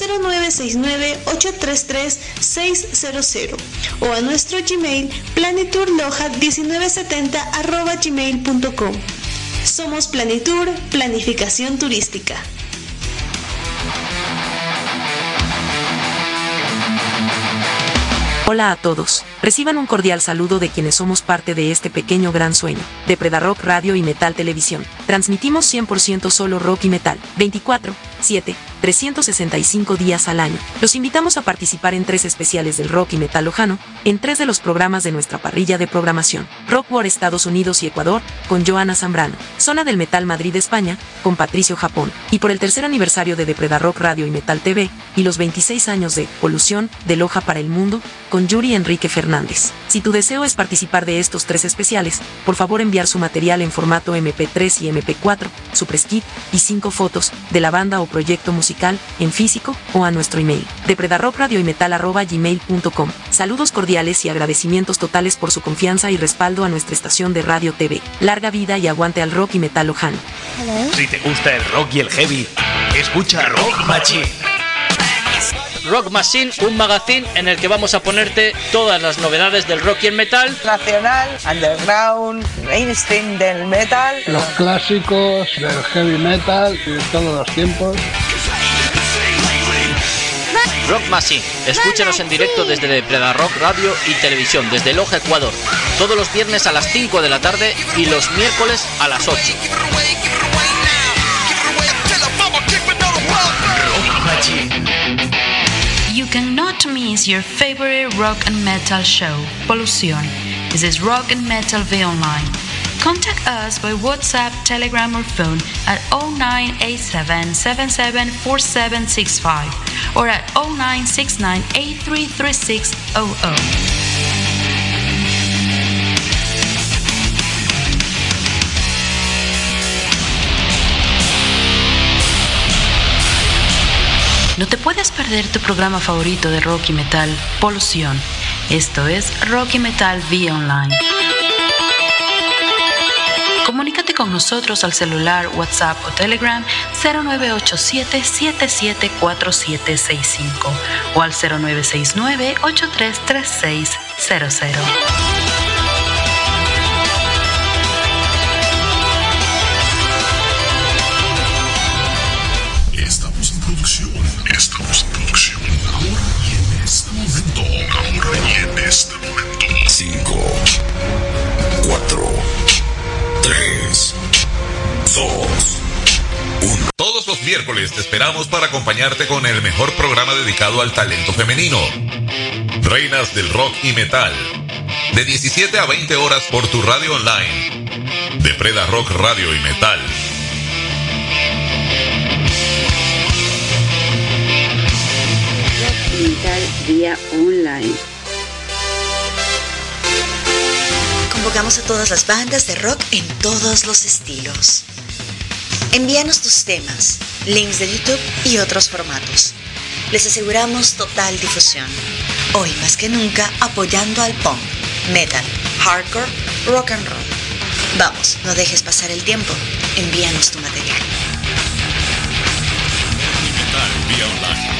0969-833-600 o a nuestro Gmail planiturloja1970@gmail.com. Somos Planitur, Planificación Turística. Hola a todos, reciban un cordial saludo de quienes somos parte de este pequeño gran sueño, de Predarock Radio y Metal Televisión. Transmitimos 100% solo rock y metal, 24/7, 365 días al año. Los invitamos a participar en 3 especiales del rock y metal lojano, en 3 de los programas de nuestra parrilla de programación. Rock War Estados Unidos y Ecuador, con Joana Zambrano. Zona del Metal Madrid España, con Patricio Japón. Y por el 3er aniversario de Predarock Radio y Metal TV, y los 26 años de Polución, de Loja para el Mundo, con Yuri Enrique Fernández. Si tu deseo es participar de estos 3 especiales, por favor enviar su material en formato MP3 y MP4, su press kit y 5 fotos de la banda o proyecto musical en físico o a nuestro email de predarrockradioymetal@gmail.com. Saludos cordiales y agradecimientos totales por su confianza y respaldo a nuestra estación de radio TV. Larga vida y aguante al rock y metal lojano. Si te gusta el rock y el heavy, escucha Rock Machine. Rock Machine, un magazine en el que vamos a ponerte todas las novedades del rock y el metal. Nacional, underground, mainstream del metal. Los clásicos del heavy metal de todos los tiempos. Rock Machine, escúchanos en directo desde Predarock Radio y Televisión, desde Loja, Ecuador. Todos los viernes a las 5 de la tarde y los miércoles a las 8. Rock Machine. You cannot miss your favorite rock and metal show, Polución. This is Rock and Metal V Online. Contact us by WhatsApp, Telegram or phone at 0987-774765 or at 0969-833600. No te puedes perder tu programa favorito de rock y metal, Polución. Esto es Rock y Metal vía online. Comunícate con nosotros al celular, WhatsApp o Telegram 0987-774765 o al 0969-833600. Estamos en producción. Ahora y en este momento. 5, 4, 3, 2, 1. Todos los miércoles te esperamos para acompañarte con el mejor programa dedicado al talento femenino. Reinas del rock y metal. De 17 a 20 horas por tu radio online. De Predarock Radio y Metal. Metal vía online. Convocamos a todas las bandas de rock en todos los estilos. Envíanos tus temas, links de YouTube y otros formatos. Les aseguramos total difusión. Hoy más que nunca apoyando al punk, metal, hardcore, rock and roll. Vamos, no dejes pasar el tiempo. Envíanos tu material. Metal vía online.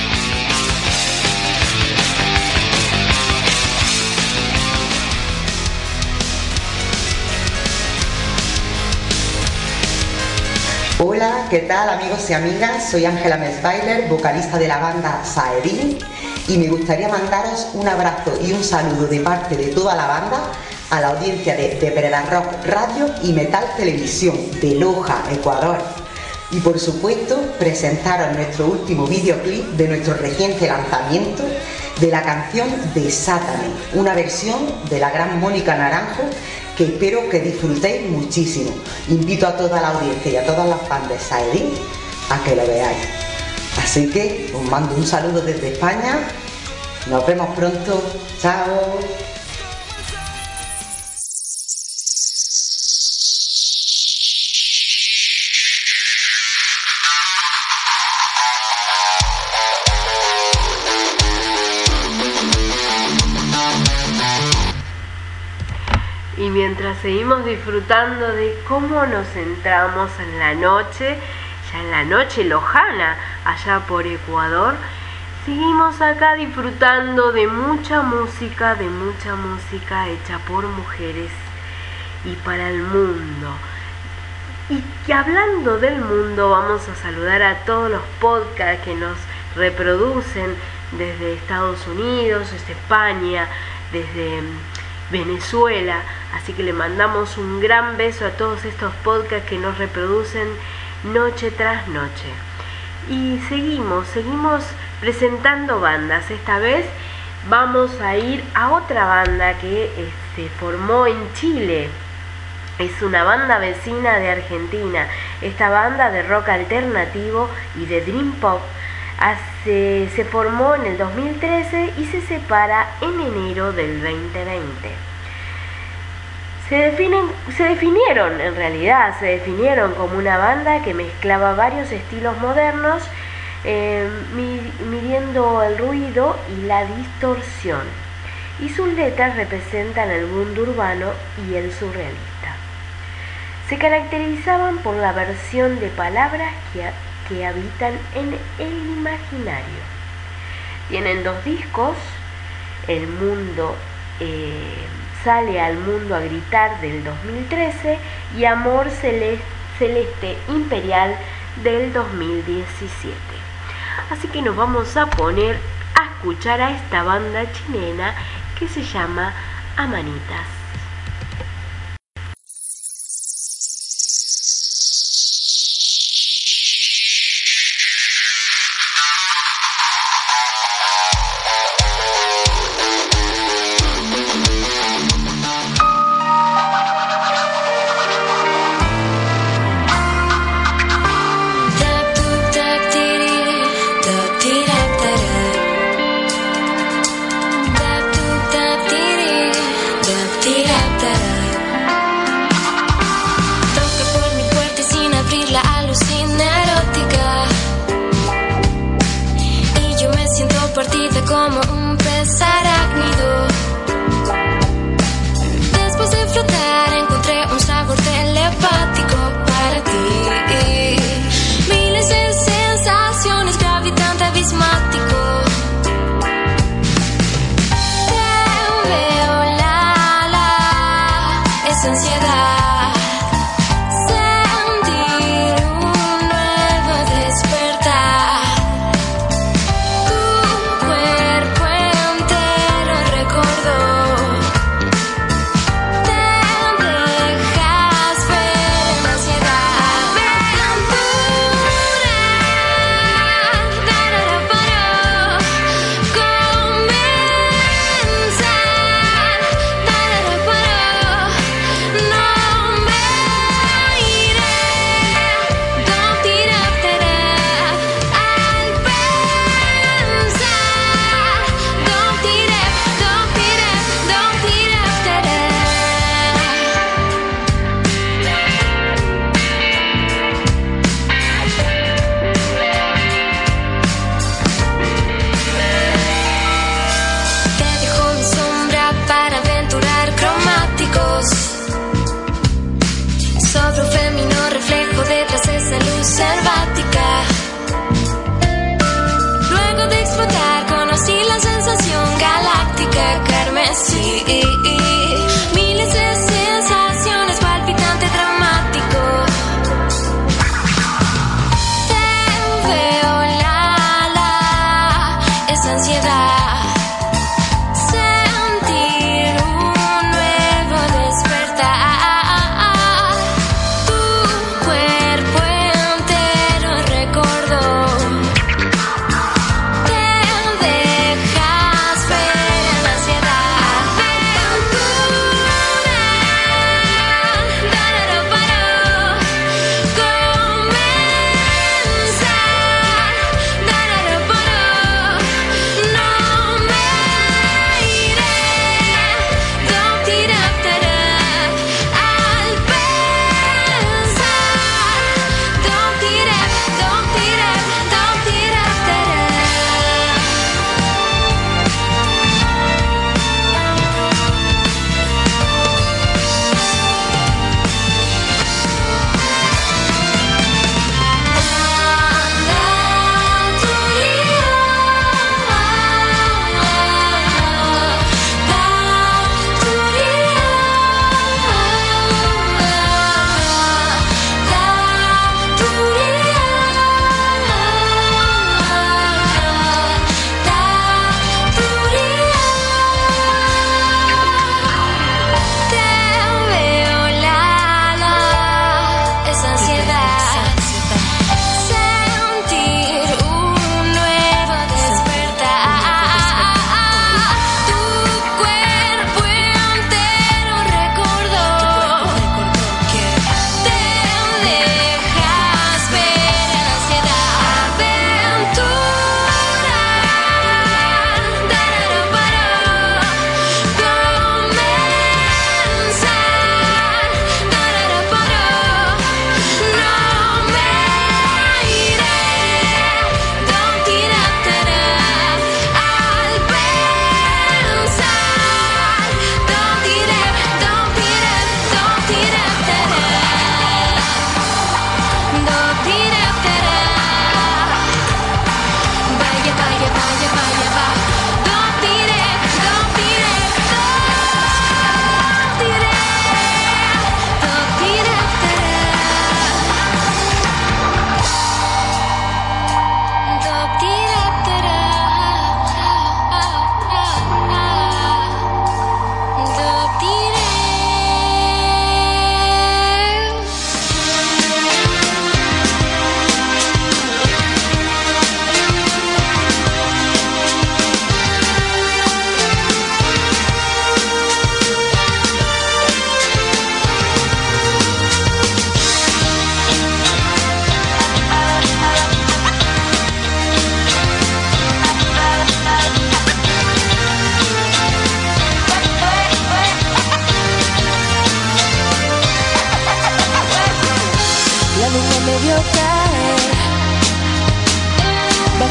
Hola, ¿qué tal amigos y amigas? Soy Ángela Mesbailer, vocalista de la banda Saedin, y me gustaría mandaros un abrazo y un saludo de parte de toda la banda a la audiencia de Predarock Radio y Metal Televisión de Loja, Ecuador. Y por supuesto, presentaros nuestro último videoclip de nuestro reciente lanzamiento de la canción Desátame, una versión de la gran Mónica Naranjo que espero que disfrutéis muchísimo. Invito a toda la audiencia y a todas las fans de Saedin a que lo veáis. Así que os mando un saludo desde España. Nos vemos pronto. Chao. Y mientras seguimos disfrutando de cómo nos centramos en la noche, ya en la noche lojana, allá por Ecuador, seguimos acá disfrutando de mucha música hecha por mujeres y para el mundo. Y que hablando del mundo, vamos a saludar a todos los podcasts que nos reproducen desde Estados Unidos, desde España, desde Venezuela, así que le mandamos un gran beso a todos estos podcasts que nos reproducen noche tras noche. Y seguimos presentando bandas. Esta vez vamos a ir a otra banda que se formó en Chile. Es una banda vecina de Argentina. Esta banda de rock alternativo y de dream pop se formó en el 2013 y se separa en enero del 2020. Se definieron como una banda que mezclaba varios estilos modernos, midiendo el ruido y la distorsión, y sus letras representan el mundo urbano y el surrealista. Se caracterizaban por la versión de palabras que habitan en el imaginario. Tienen 2 discos, El Mundo Sale al Mundo a Gritar del 2013 y Amor Celeste Imperial del 2017. Así que nos vamos a poner a escuchar a esta banda chilena que se llama Amanitas. Como un pez arácnido. Después de flotar encontré un sabor telepático para ti. Miles de sensaciones, gravitante abismático. Te veo esa ansiedad. No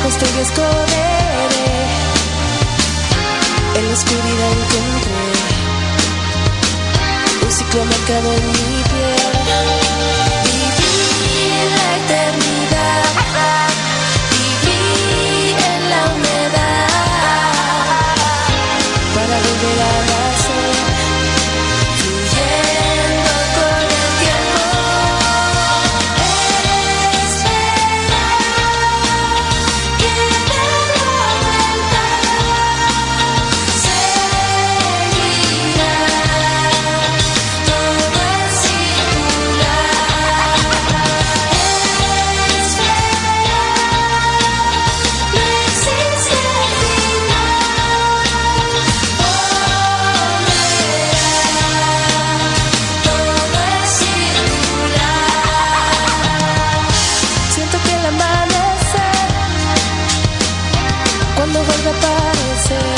aposté y esconderé. En la oscuridad encontré un ciclo marcado en mi piel. Viví en la eternidad, viví en la humedad, para volver a nacer, fluyendo con el tiempo. Cuando vuelve a aparecer,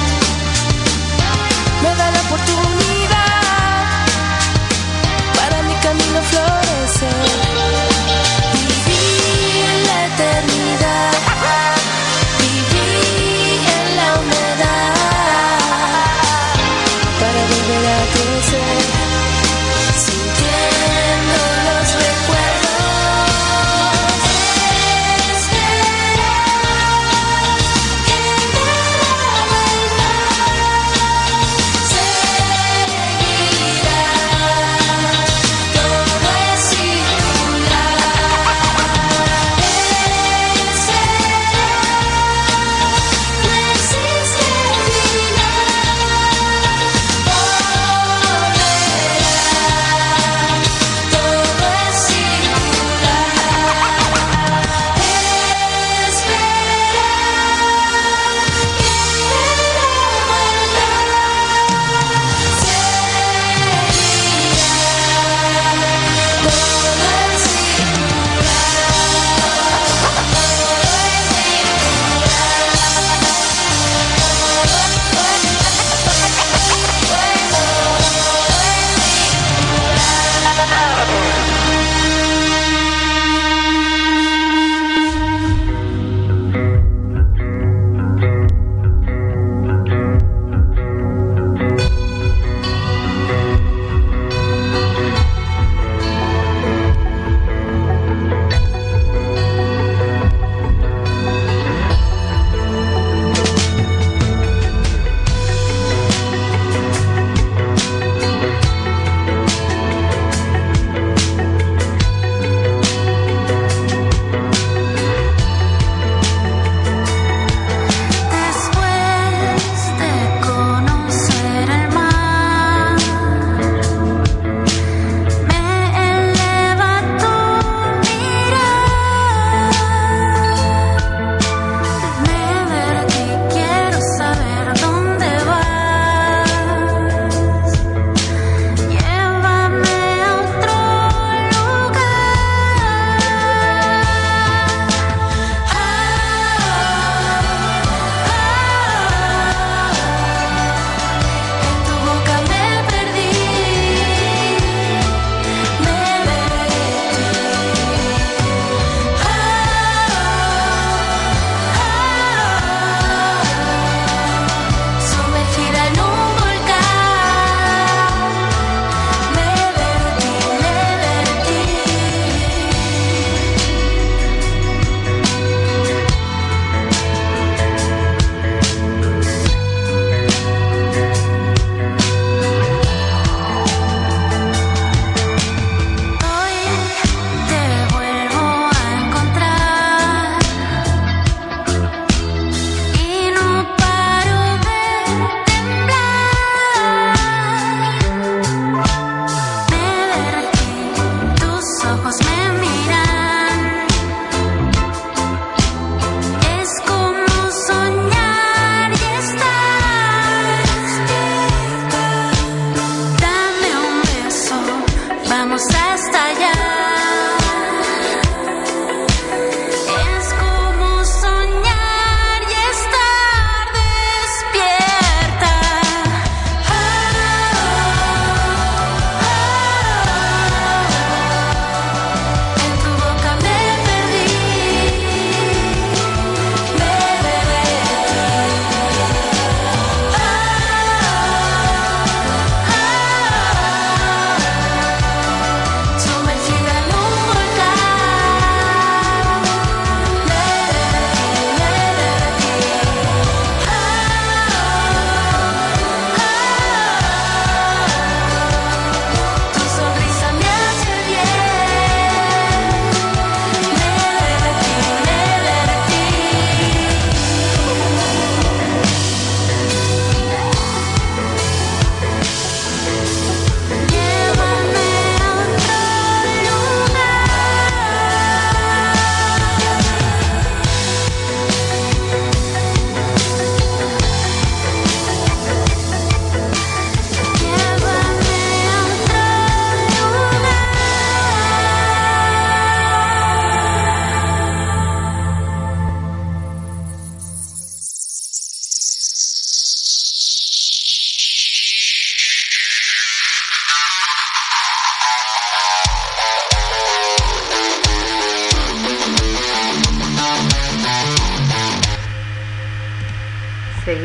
me da la oportunidad para mi camino florecer. Viví en la eternidad, viví en la humedad, para volver a crecer, sintiendo los recuerdos.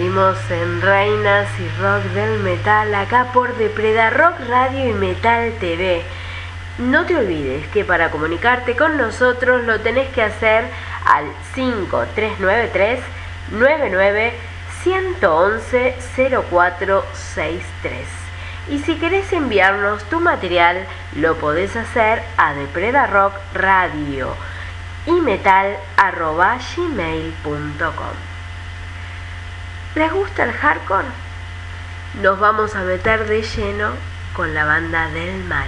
Seguimos en Reinas y Rock del Metal, acá por Depreda Rock Radio y Metal TV. No te olvides que para comunicarte con nosotros lo tenés que hacer al 5393 99 111 0463. Y si querés enviarnos tu material, lo podés hacer a Depreda Rock Radio y metal@gmail.com. ¿Les gusta el hardcore? Nos vamos a meter de lleno con la banda del mal.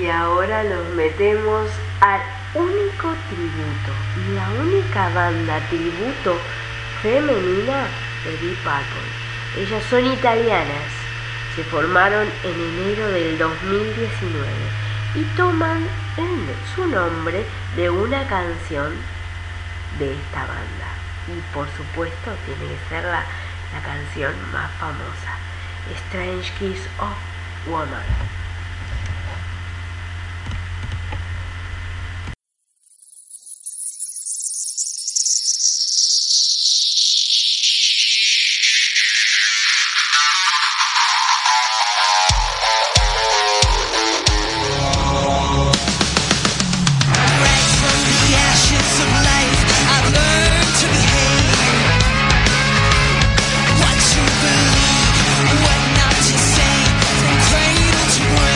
ahora nos metemos al único tributo, la única banda tributo femenina de Deep Purple. Ellas son italianas, se formaron en enero del 2019 y toman su nombre de una canción de esta banda. Y por supuesto tiene que ser la canción más famosa, Strange Kiss of Woman. What to believe, what not to say, from cradle to grave.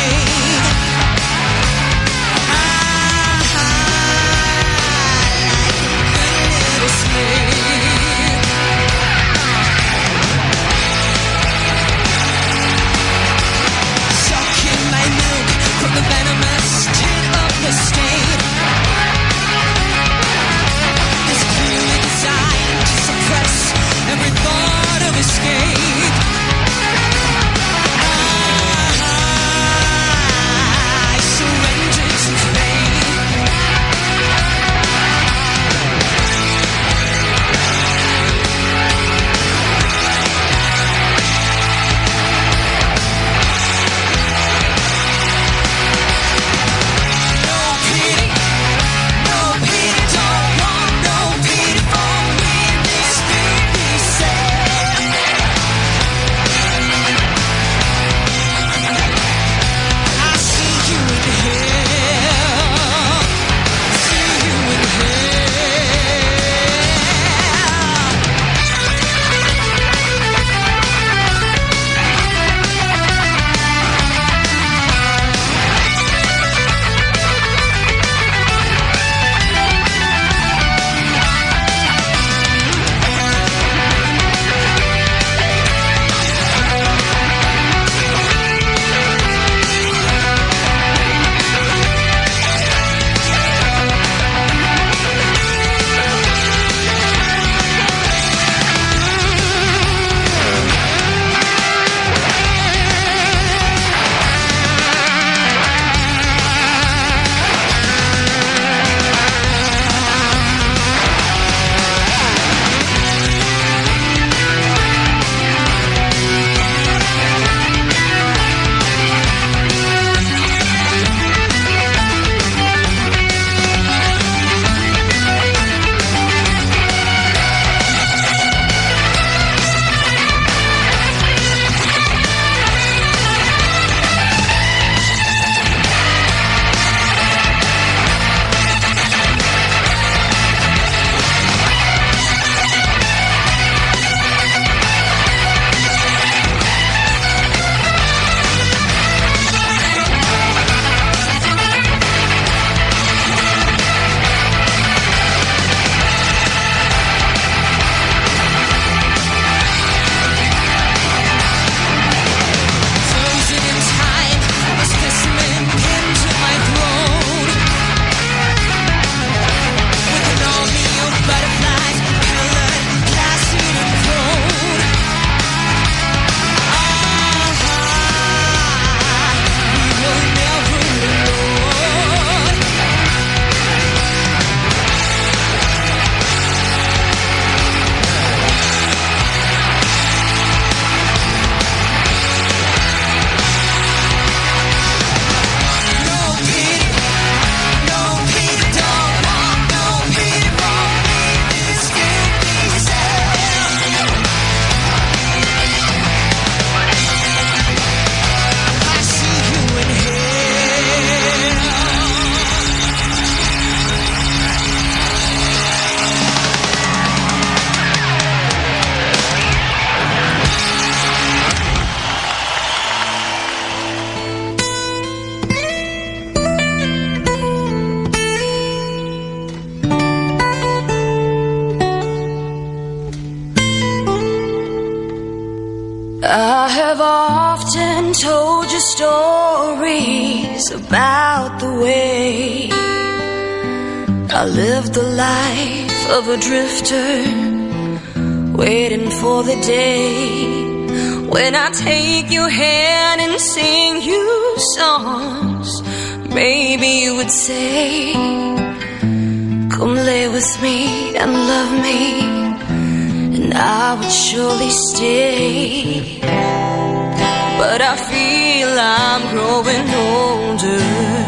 have often told you stories about the way I lived the life of a drifter, waiting for the day when I take your hand and sing you songs. Maybe you would say, come lay with me and love me, and I would surely stay. But I feel I'm growing older,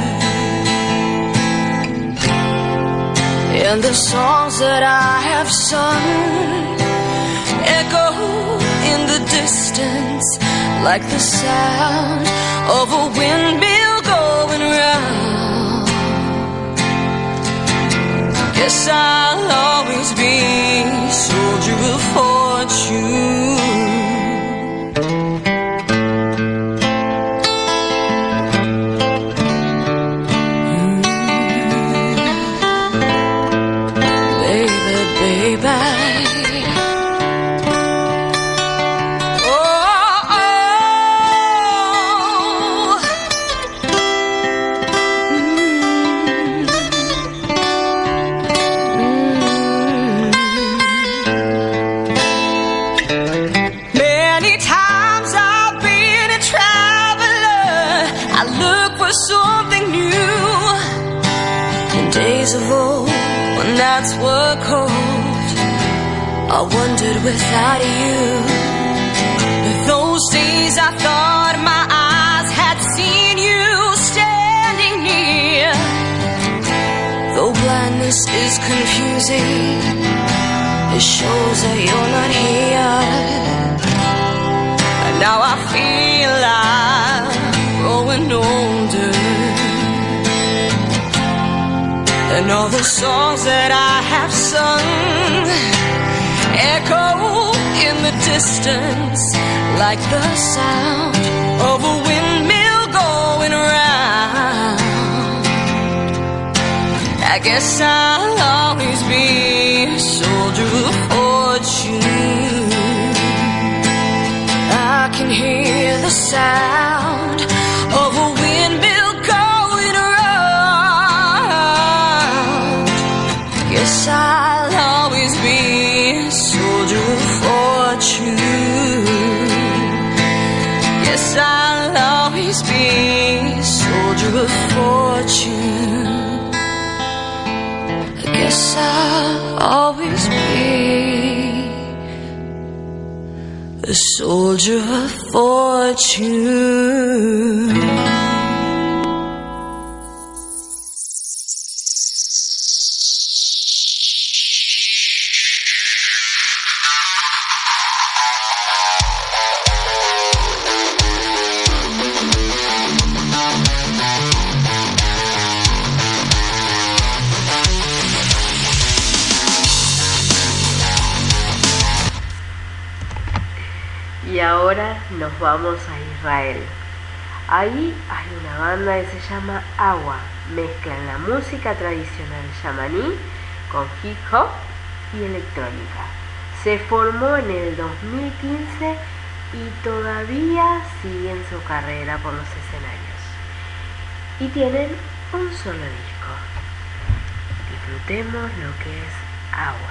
and the songs that I have sung echo in the distance like the sound of a windmill going round. Guess I'll always be soldier of fortune. Of old, when nights were cold, I wondered without you. Those days I thought my eyes had seen you standing near. Though blindness is confusing, it shows that you're not here. And now I feel I'm growing older, and all the songs that I have sung echo in the distance like the sound of a windmill going round. I guess I'll always be a soldier of fortune. I can hear the sound of a windmill going round. Guess I'll always be a soldier of fortune. Yes, I'll always be a soldier of fortune. I guess I'll always be a soldier of fortune. Y ahora nos vamos a Israel. Ahí hay una banda que se llama Agua. Mezclan la música tradicional yamaní con hip hop y electrónica. Se formó en el 2015 y todavía siguen su carrera por los escenarios. Y tienen un solo disco. Disfrutemos lo que es Agua.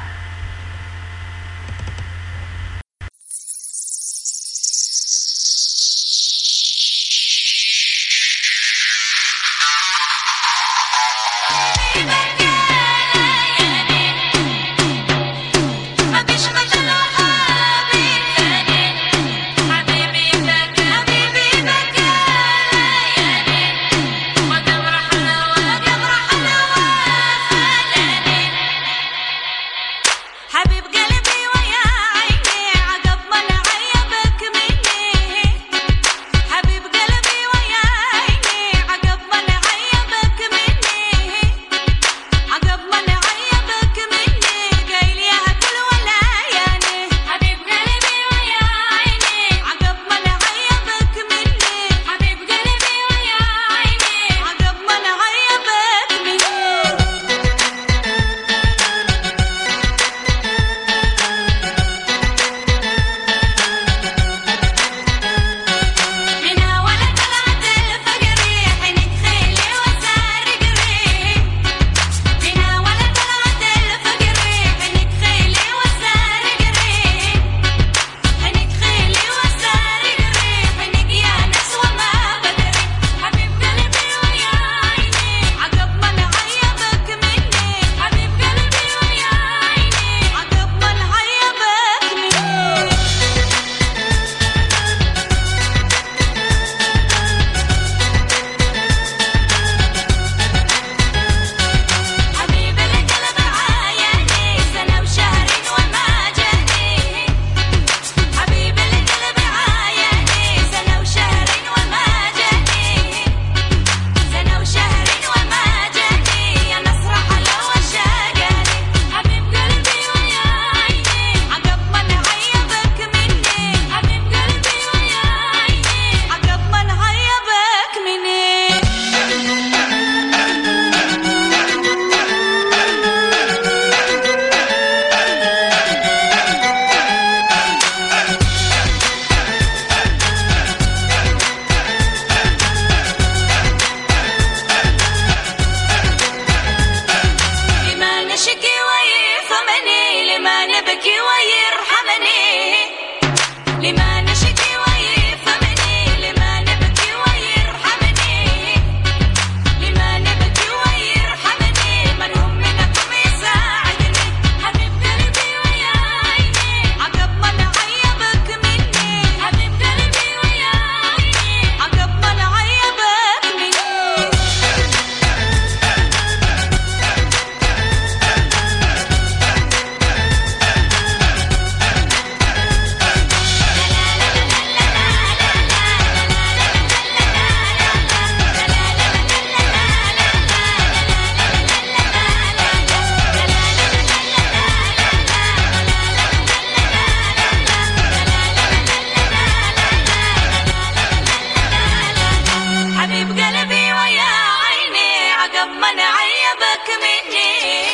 مني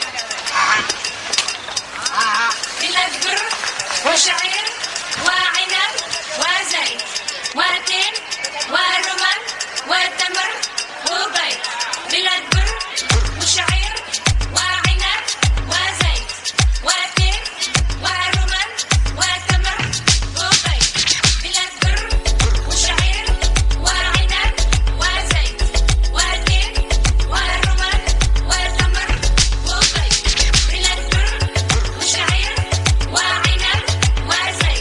بلاد بر وشعير وعنب وزيت وتين ورمان وتمر وبيض بلاد بر وشعير وعنب وزيت وتين ورمان وتمر وبيض بلاد بر وشعير وعنب وزيت وتين ورمان وتمر وبيض بلاد بر وشعير وعنب وزيت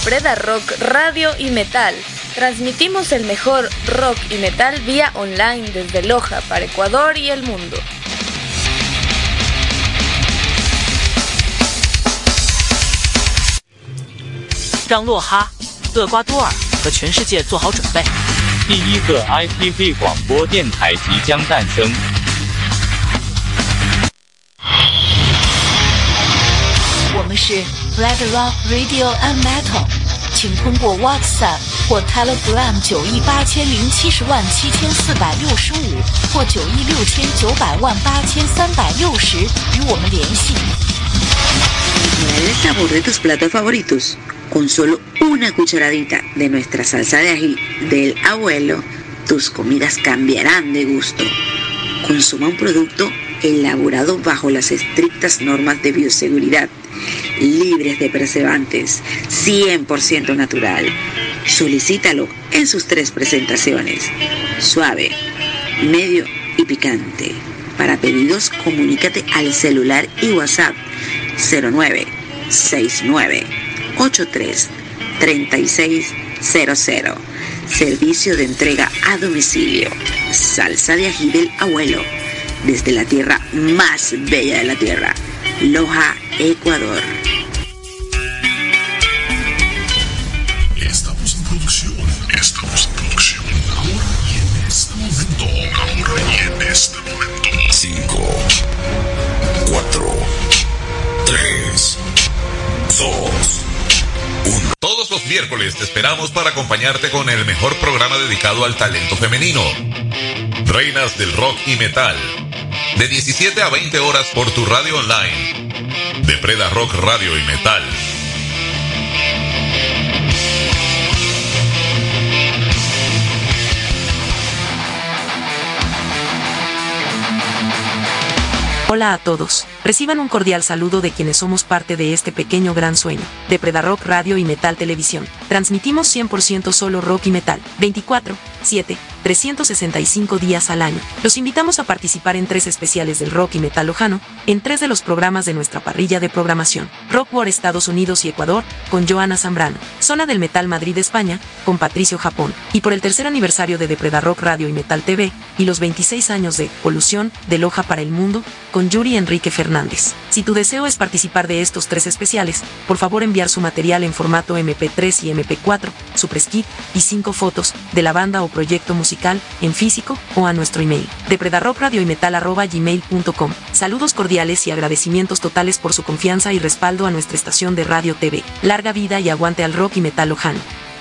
Preda Rock Radio y Metal. Transmitimos el mejor rock y metal vía online desde Loja para Ecuador y el mundo. 让洛哈、厄瓜多尔和全世界做好准备。 第一个 IPV 广播电台即将诞生。 我们是 Preda Rock Radio and Metal， 请通过 WhatsApp 或 Telegram 9亿8070万7465或9亿6900万8360与我们联系。 Mira el sabor de tus platos favoritos. Con solo una cucharadita de nuestra salsa de ají del abuelo, tus comidas cambiarán de gusto. Consuma un producto elaborado bajo las estrictas normas de bioseguridad, libres de preservantes, 100% natural. Solicítalo en sus 3 presentaciones: suave, medio y picante. Para pedidos, comunícate al celular y WhatsApp 0969833600. Servicio de entrega a domicilio. Salsa de ají del abuelo, desde la tierra más bella de la tierra, Loja, Ecuador. Estamos en producción. Ahora y en este momento. 5, 4, 3, 2, 1. Todos los miércoles te esperamos para acompañarte con el mejor programa dedicado al talento femenino. Reinas del rock y metal. De 17 a 20 horas por tu radio online. De Preda Rock Radio y Metal. Hola a todos, reciban un cordial saludo de quienes somos parte de este pequeño gran sueño, de Preda Rock Radio y Metal Televisión. Transmitimos 100% solo rock y metal, 24/7, 365 días al año. Los invitamos a participar en 3 especiales del rock y metal lojano, en 3 de los programas de nuestra parrilla de programación. Rock War Estados Unidos y Ecuador, con Joana Zambrano. Zona del Metal Madrid España, con Patricio Japón. Y por el 3er aniversario de Preda Rock Radio y Metal TV, y los 26 años de Polución, de Loja para el Mundo, con Yuri Enrique Fernández. Si tu deseo es participar de estos 3 especiales, por favor enviar su material en formato MP3 y MP4, su press kit y 5 fotos de la banda o proyecto musical en físico o a nuestro email de predarrockradioymetal@gmail.com. Saludos cordiales y agradecimientos totales por su confianza y respaldo a nuestra estación de radio TV. Larga vida y aguante al rock y metal lojano.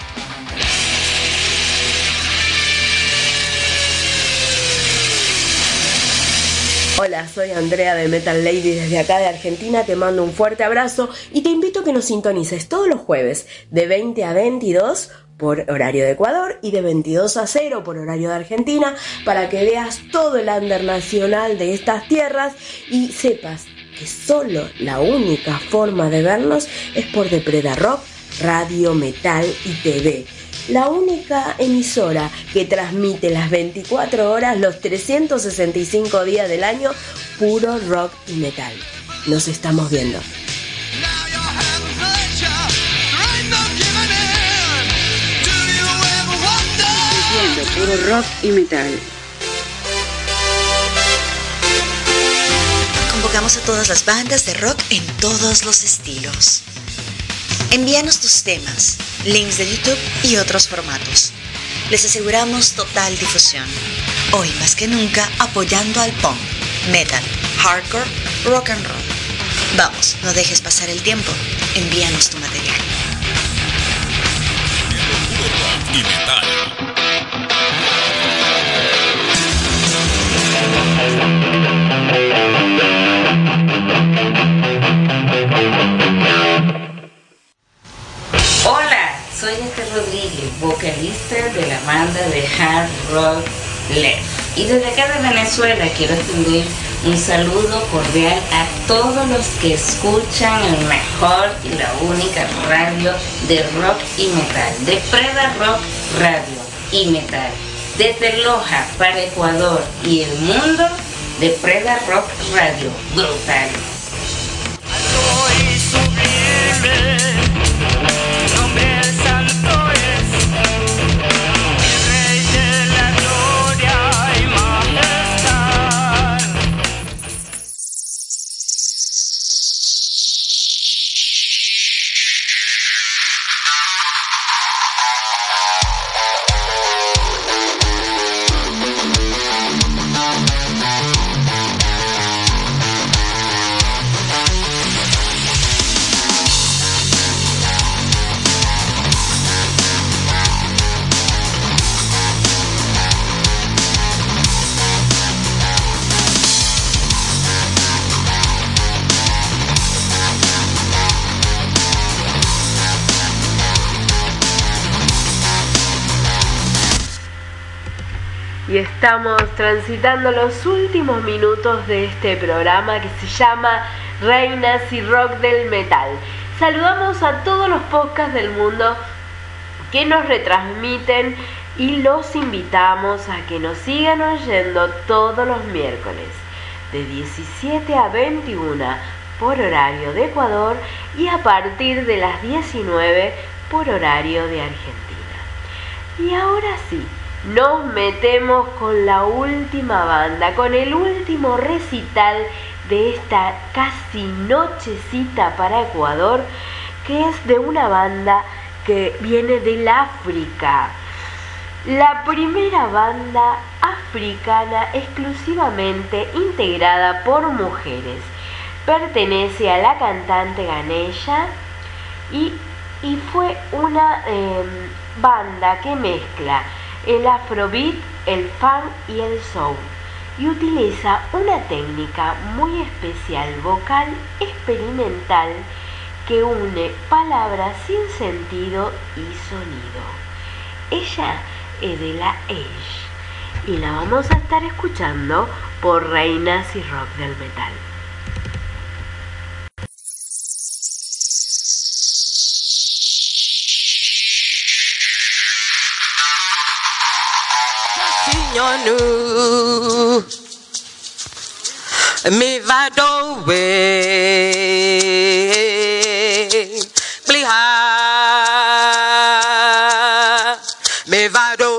Hola, soy Andrea de Metal Lady desde acá de Argentina, te mando un fuerte abrazo y te invito a que nos sintonices todos los jueves de 20 a 22 por horario de Ecuador y de 22 a 0 por horario de Argentina para que veas todo el under nacional de estas tierras y sepas que solo la única forma de vernos es por The Preda Rock, Radio, Metal y TV. La única emisora que transmite las 24 horas, los 365 días del año, puro rock y metal. Nos estamos viendo. Puro rock y metal. Convocamos a todas las bandas de rock en todos los estilos. Envíanos tus temas, links de YouTube y otros formatos. Les aseguramos total difusión. Hoy más que nunca apoyando al punk, metal, hardcore, rock and roll. Vamos, no dejes pasar el tiempo. Envíanos tu material. Y metal. Hola, soy Esther Rodríguez, vocalista de la banda de hard rock Left. Y desde acá de Venezuela quiero extender un saludo cordial a todos los que escuchan el mejor y la única radio de rock y metal, de Preda Rock Radio y Metal. Desde Loja para Ecuador y el mundo, de Preda Rock Radio. Brutal. Nombre estamos transitando los últimos minutos de este programa que se llama Reinas y Rock del Metal. Saludamos a todos los podcasts del mundo que nos retransmiten y los invitamos a que nos sigan oyendo todos los miércoles de 17 a 21 por horario de Ecuador y a partir de las 19 por horario de Argentina. Y ahora sí, nos metemos con la última banda, con el último recital de esta casi nochecita para Ecuador, que es de una banda que viene del África. La primera banda africana exclusivamente integrada por mujeres. Pertenece a la cantante Ganesha y fue una banda que mezcla el afrobeat, el funk y el soul, y utiliza una técnica muy especial vocal experimental que une palabras sin sentido y sonido. Ella es de la Age y la vamos a estar escuchando por Reinas y Rock del Metal. Signonu mi vado we bliha me vado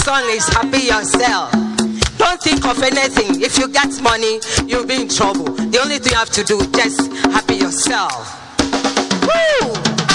song is Happy Yourself. Don't think of anything. If you get money, you'll be in trouble. The only thing you have to do, just happy yourself. Woo!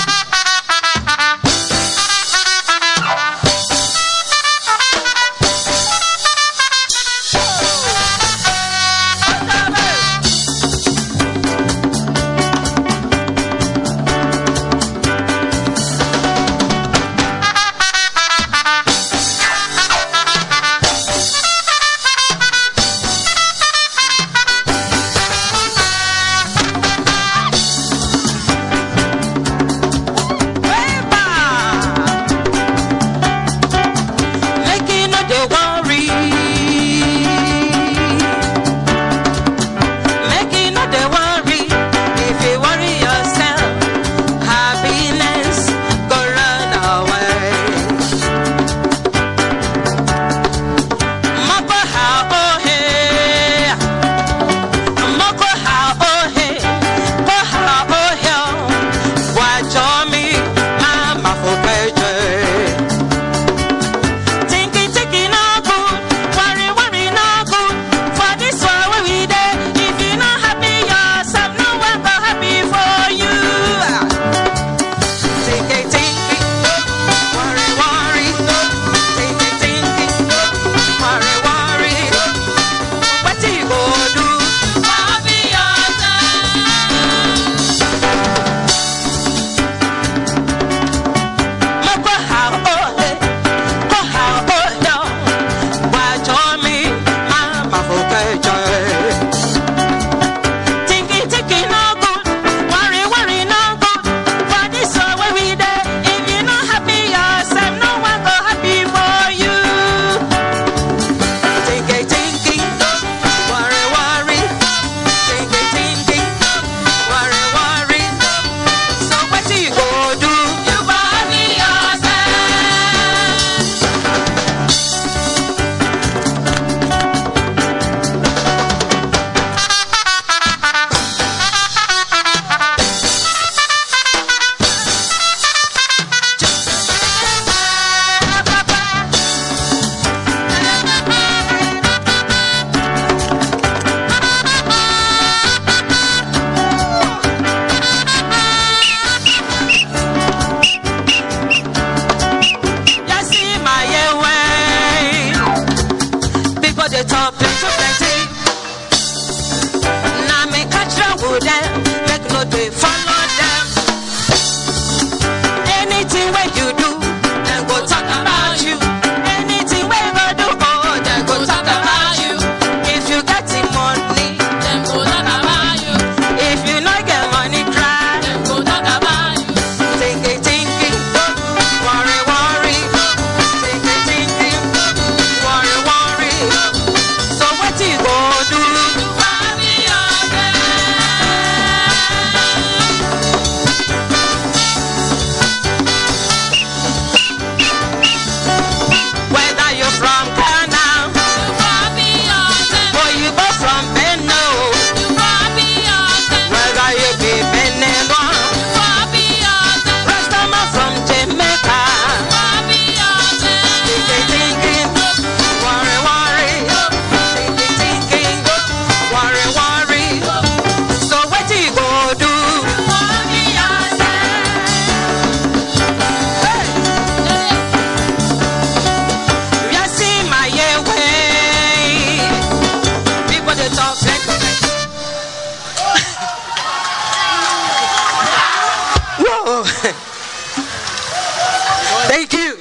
Thank you.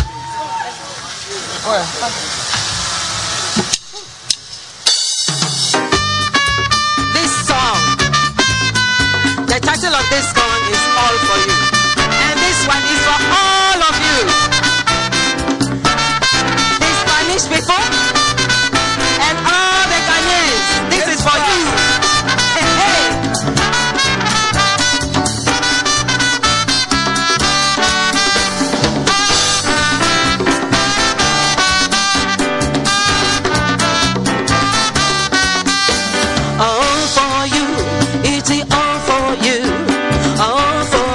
This song, the title of this song is All For You. And this one is for all of you. The Spanish people and all the Ghanaians. This is for you. Hey, hey.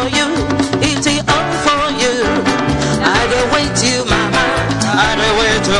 To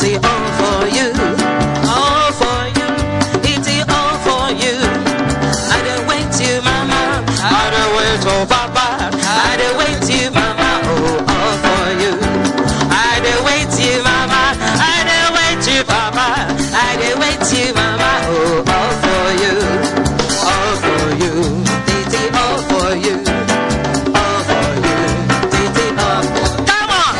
It's all for you, all for you. It's all for you. I don't wait to mama, I don't wait to papa, I don't wait to mama, oh, all for you. I don't wait to mama, I don't wait to papa, I don't wait to mama, oh, all for you, all for you. It's all for you, all for you. It's all for you. Come on.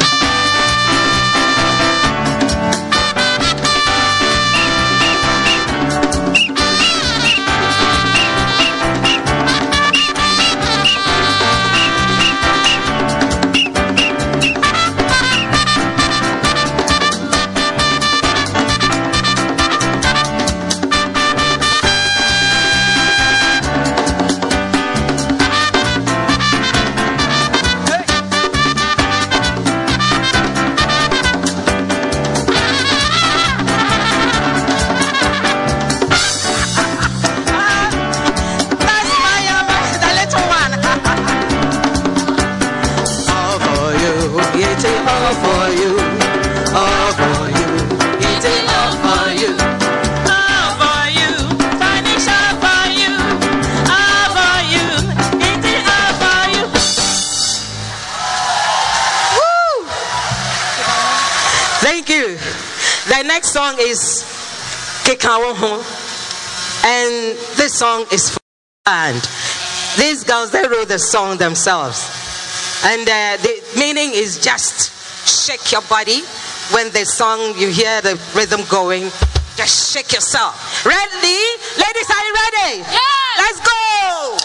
Thank you. The next song is Kekawoho, and this song is for the band. These girls, they wrote the song themselves, and the meaning is just shake your body. When the song, you hear the rhythm going, just shake yourself. Ready? Ladies, are you ready? Yeah! Let's go!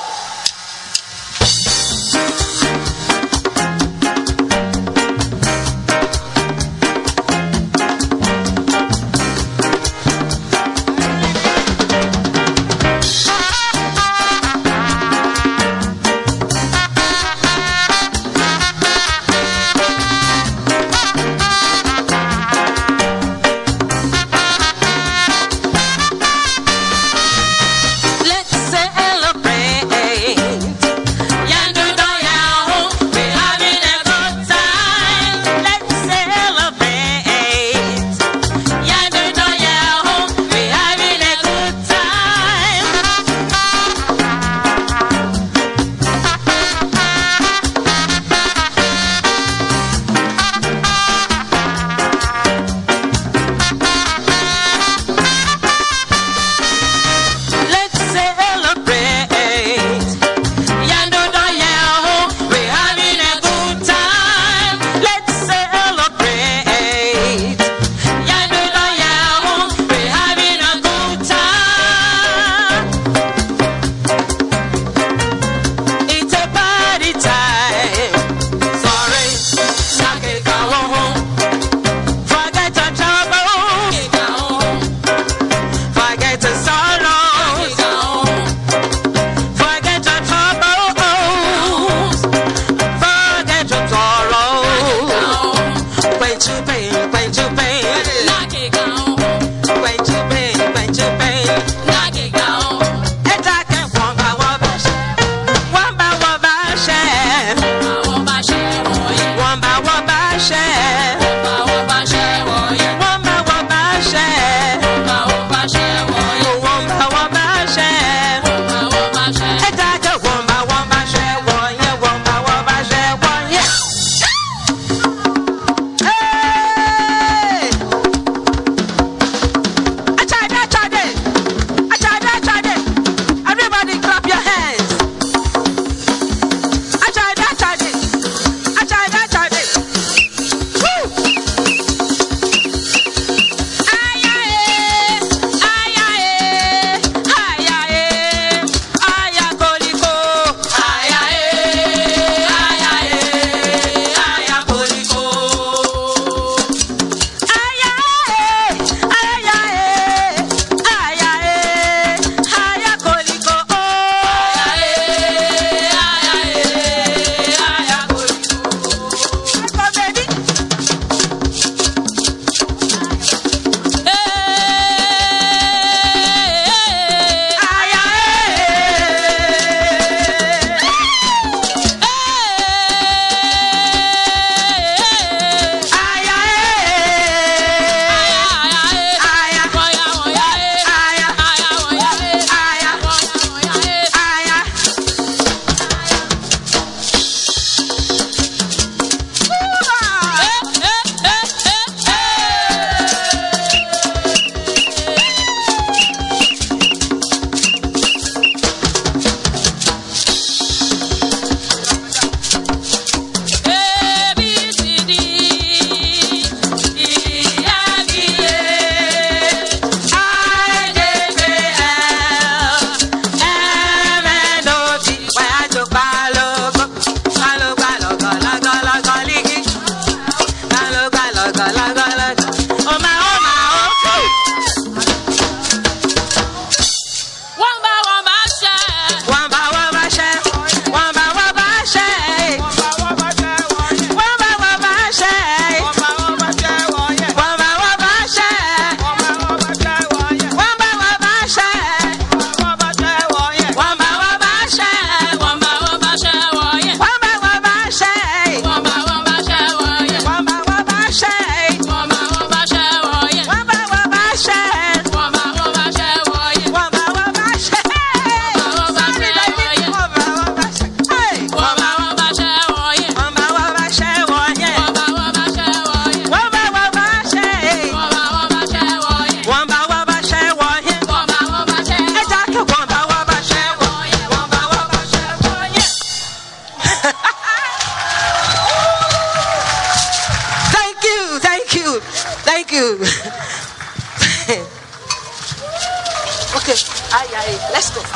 Let's go.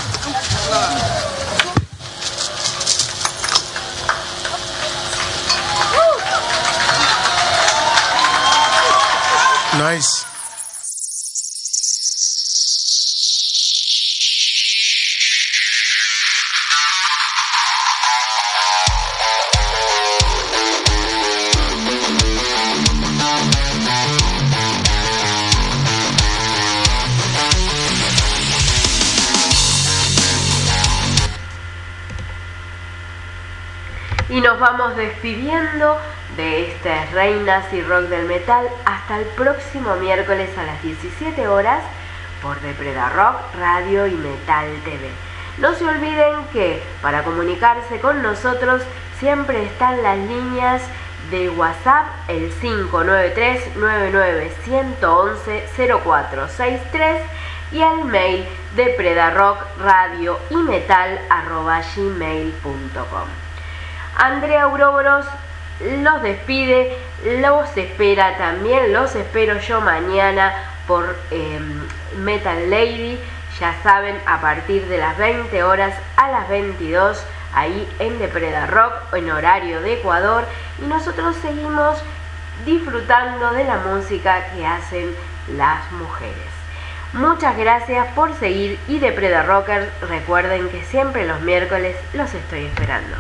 Nice. Y nos vamos despidiendo de estas reinas y rock del metal hasta el próximo miércoles a las 17 horas por Depredar Rock Radio y Metal TV. No se olviden que para comunicarse con nosotros siempre están las líneas de WhatsApp, el 593-99-111-0463 y al mail depredarrockradio.y-metal@gmail.com. Andrea Ouroboros los despide, los espera también, los espero yo mañana por Metal Lady, ya saben, a partir de las 20 horas a las 22, ahí en Depredar Rock, en horario de Ecuador, y nosotros seguimos disfrutando de la música que hacen las mujeres. Muchas gracias por seguir y Depredar Rockers, recuerden que siempre los miércoles los estoy esperando.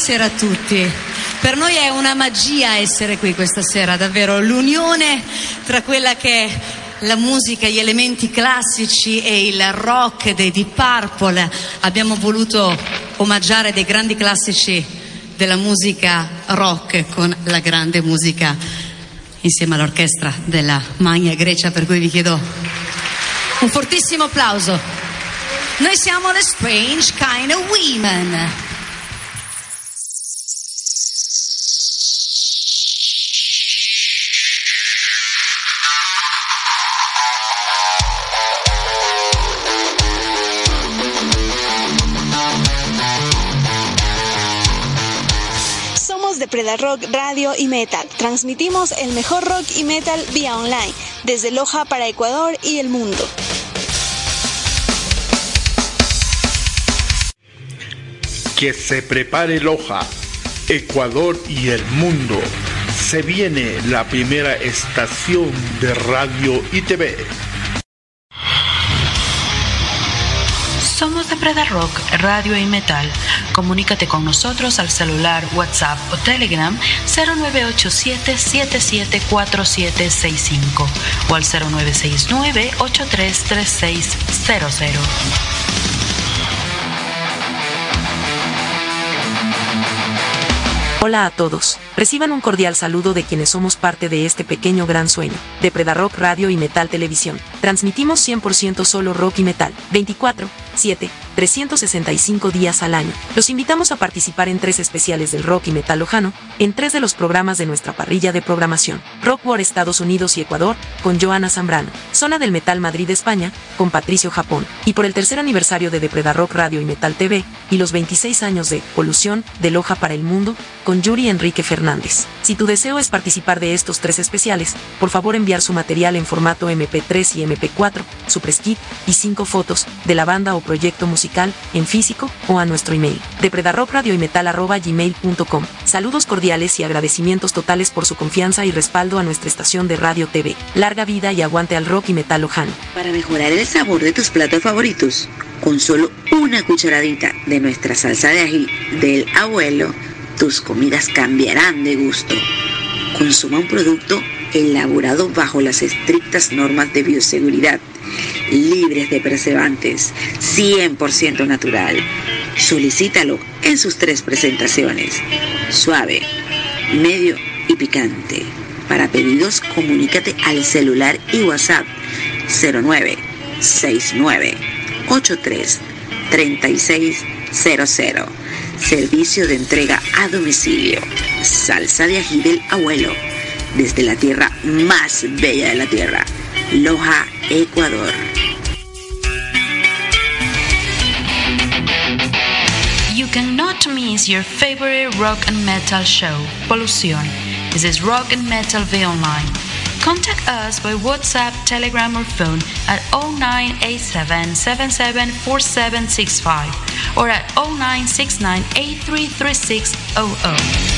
buonasera a tutti. Per noi è una magia essere qui questa sera, davvero. L'unione tra quella che è la musica, gli elementi classici e il rock dei Deep Purple. Abbiamo voluto omaggiare dei grandi classici della musica rock con la grande musica insieme all'orchestra della Magna Grecia, per cui vi chiedo un fortissimo applauso. Noi siamo The Strange Kind of Women. Somos de Predarock Radio y Metal. Transmitimos el mejor rock y metal vía online, desde Loja para Ecuador y el mundo. Que se prepare Loja, Ecuador y el mundo. Se viene la primera estación de radio y TV. Somos de Predarock Radio y Metal. Comunícate con nosotros al celular, WhatsApp o Telegram 0987-774765 o al 0969-833600. Hola a todos, reciban un cordial saludo de quienes somos parte de este pequeño gran sueño, de Predarock Radio y Metal Televisión. Transmitimos 100% solo rock y metal, 24/7, 365 días al año. Los invitamos a participar en 3 especiales del rock y metal lojano, en 3 de los programas de nuestra parrilla de programación. Rock War Estados Unidos y Ecuador, con Joana Zambrano. Zona del Metal Madrid España, con Patricio Japón. Y por el 3er aniversario de Predarock Radio y Metal TV, y los 26 años de Polución, de Loja para el Mundo, con Yuri Enrique Fernández. Si tu deseo es participar de estos 3 especiales, por favor enviar su material en formato MP3 y MP4, su press kit y 5 fotos de la banda o proyecto musical en físico o a nuestro email de predarrockradioymetal@gmail.com. Saludos cordiales y agradecimientos totales por su confianza y respaldo a nuestra estación de radio TV. Larga vida y aguante al rock y metal lojano. Para mejorar el sabor de tus platos favoritos, con solo una cucharadita de nuestra salsa de ají del abuelo, tus comidas cambiarán de gusto. Consuma un producto elaborado bajo las estrictas normas de bioseguridad, libres de preservantes, 100% natural. Solicítalo en sus 3 presentaciones: suave, medio y picante. Para pedidos, comunícate al celular y WhatsApp 0969-833600. Servicio de entrega a domicilio. Salsa de ají del abuelo, desde la tierra más bella de la tierra, Loja, Ecuador. You cannot miss your favorite rock and metal show, Polución. This is Rock and Metal V Online. Contact us by WhatsApp, Telegram or phone at 0987-774765 or at 0969-833600.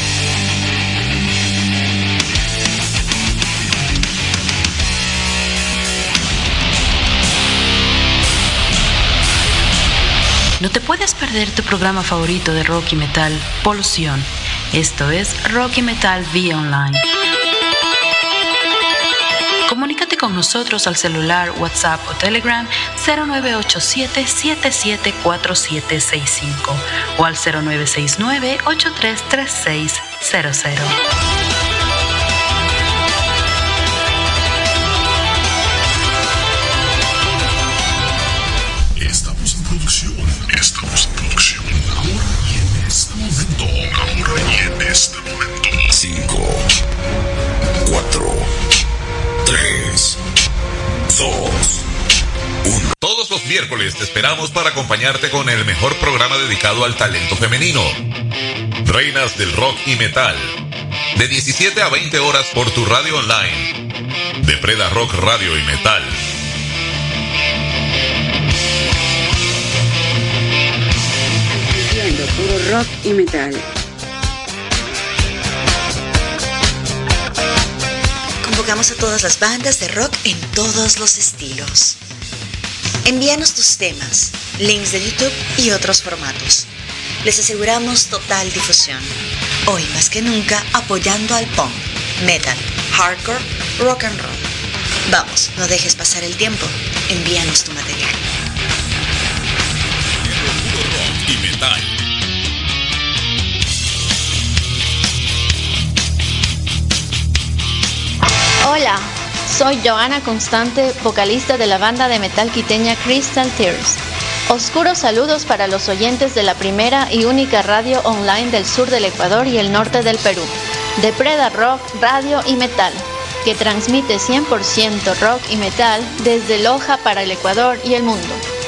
No te puedes perder tu programa favorito de rock y metal, Polución. Esto es Rock y Metal vía online. Comunícate con nosotros al celular, WhatsApp o Telegram 0987-774765 o al 0969-833600. Estamos en producción. Ahora y en este momento. 5, 4, 3, 2, 1. Todos los miércoles te esperamos para acompañarte con el mejor programa dedicado al talento femenino. Reinas del rock y metal. De 17 a 20 horas por tu radio online. De Predarock Radio y Metal. Puro rock y metal. Convocamos a todas las bandas de rock en todos los estilos. Envíanos tus temas, links de YouTube y otros formatos. Les aseguramos total difusión. Hoy más que nunca apoyando al punk, metal, hardcore, rock and roll. Vamos, no dejes pasar el tiempo. Envíanos tu material. Rock y metal. Hola, soy Joana Constante, vocalista de la banda de metal quiteña Crystal Tears. Oscuros saludos para los oyentes de la primera y única radio online del sur del Ecuador y el norte del Perú, de Preda Rock, Radio y Metal, que transmite 100% rock y metal desde Loja para el Ecuador y el mundo.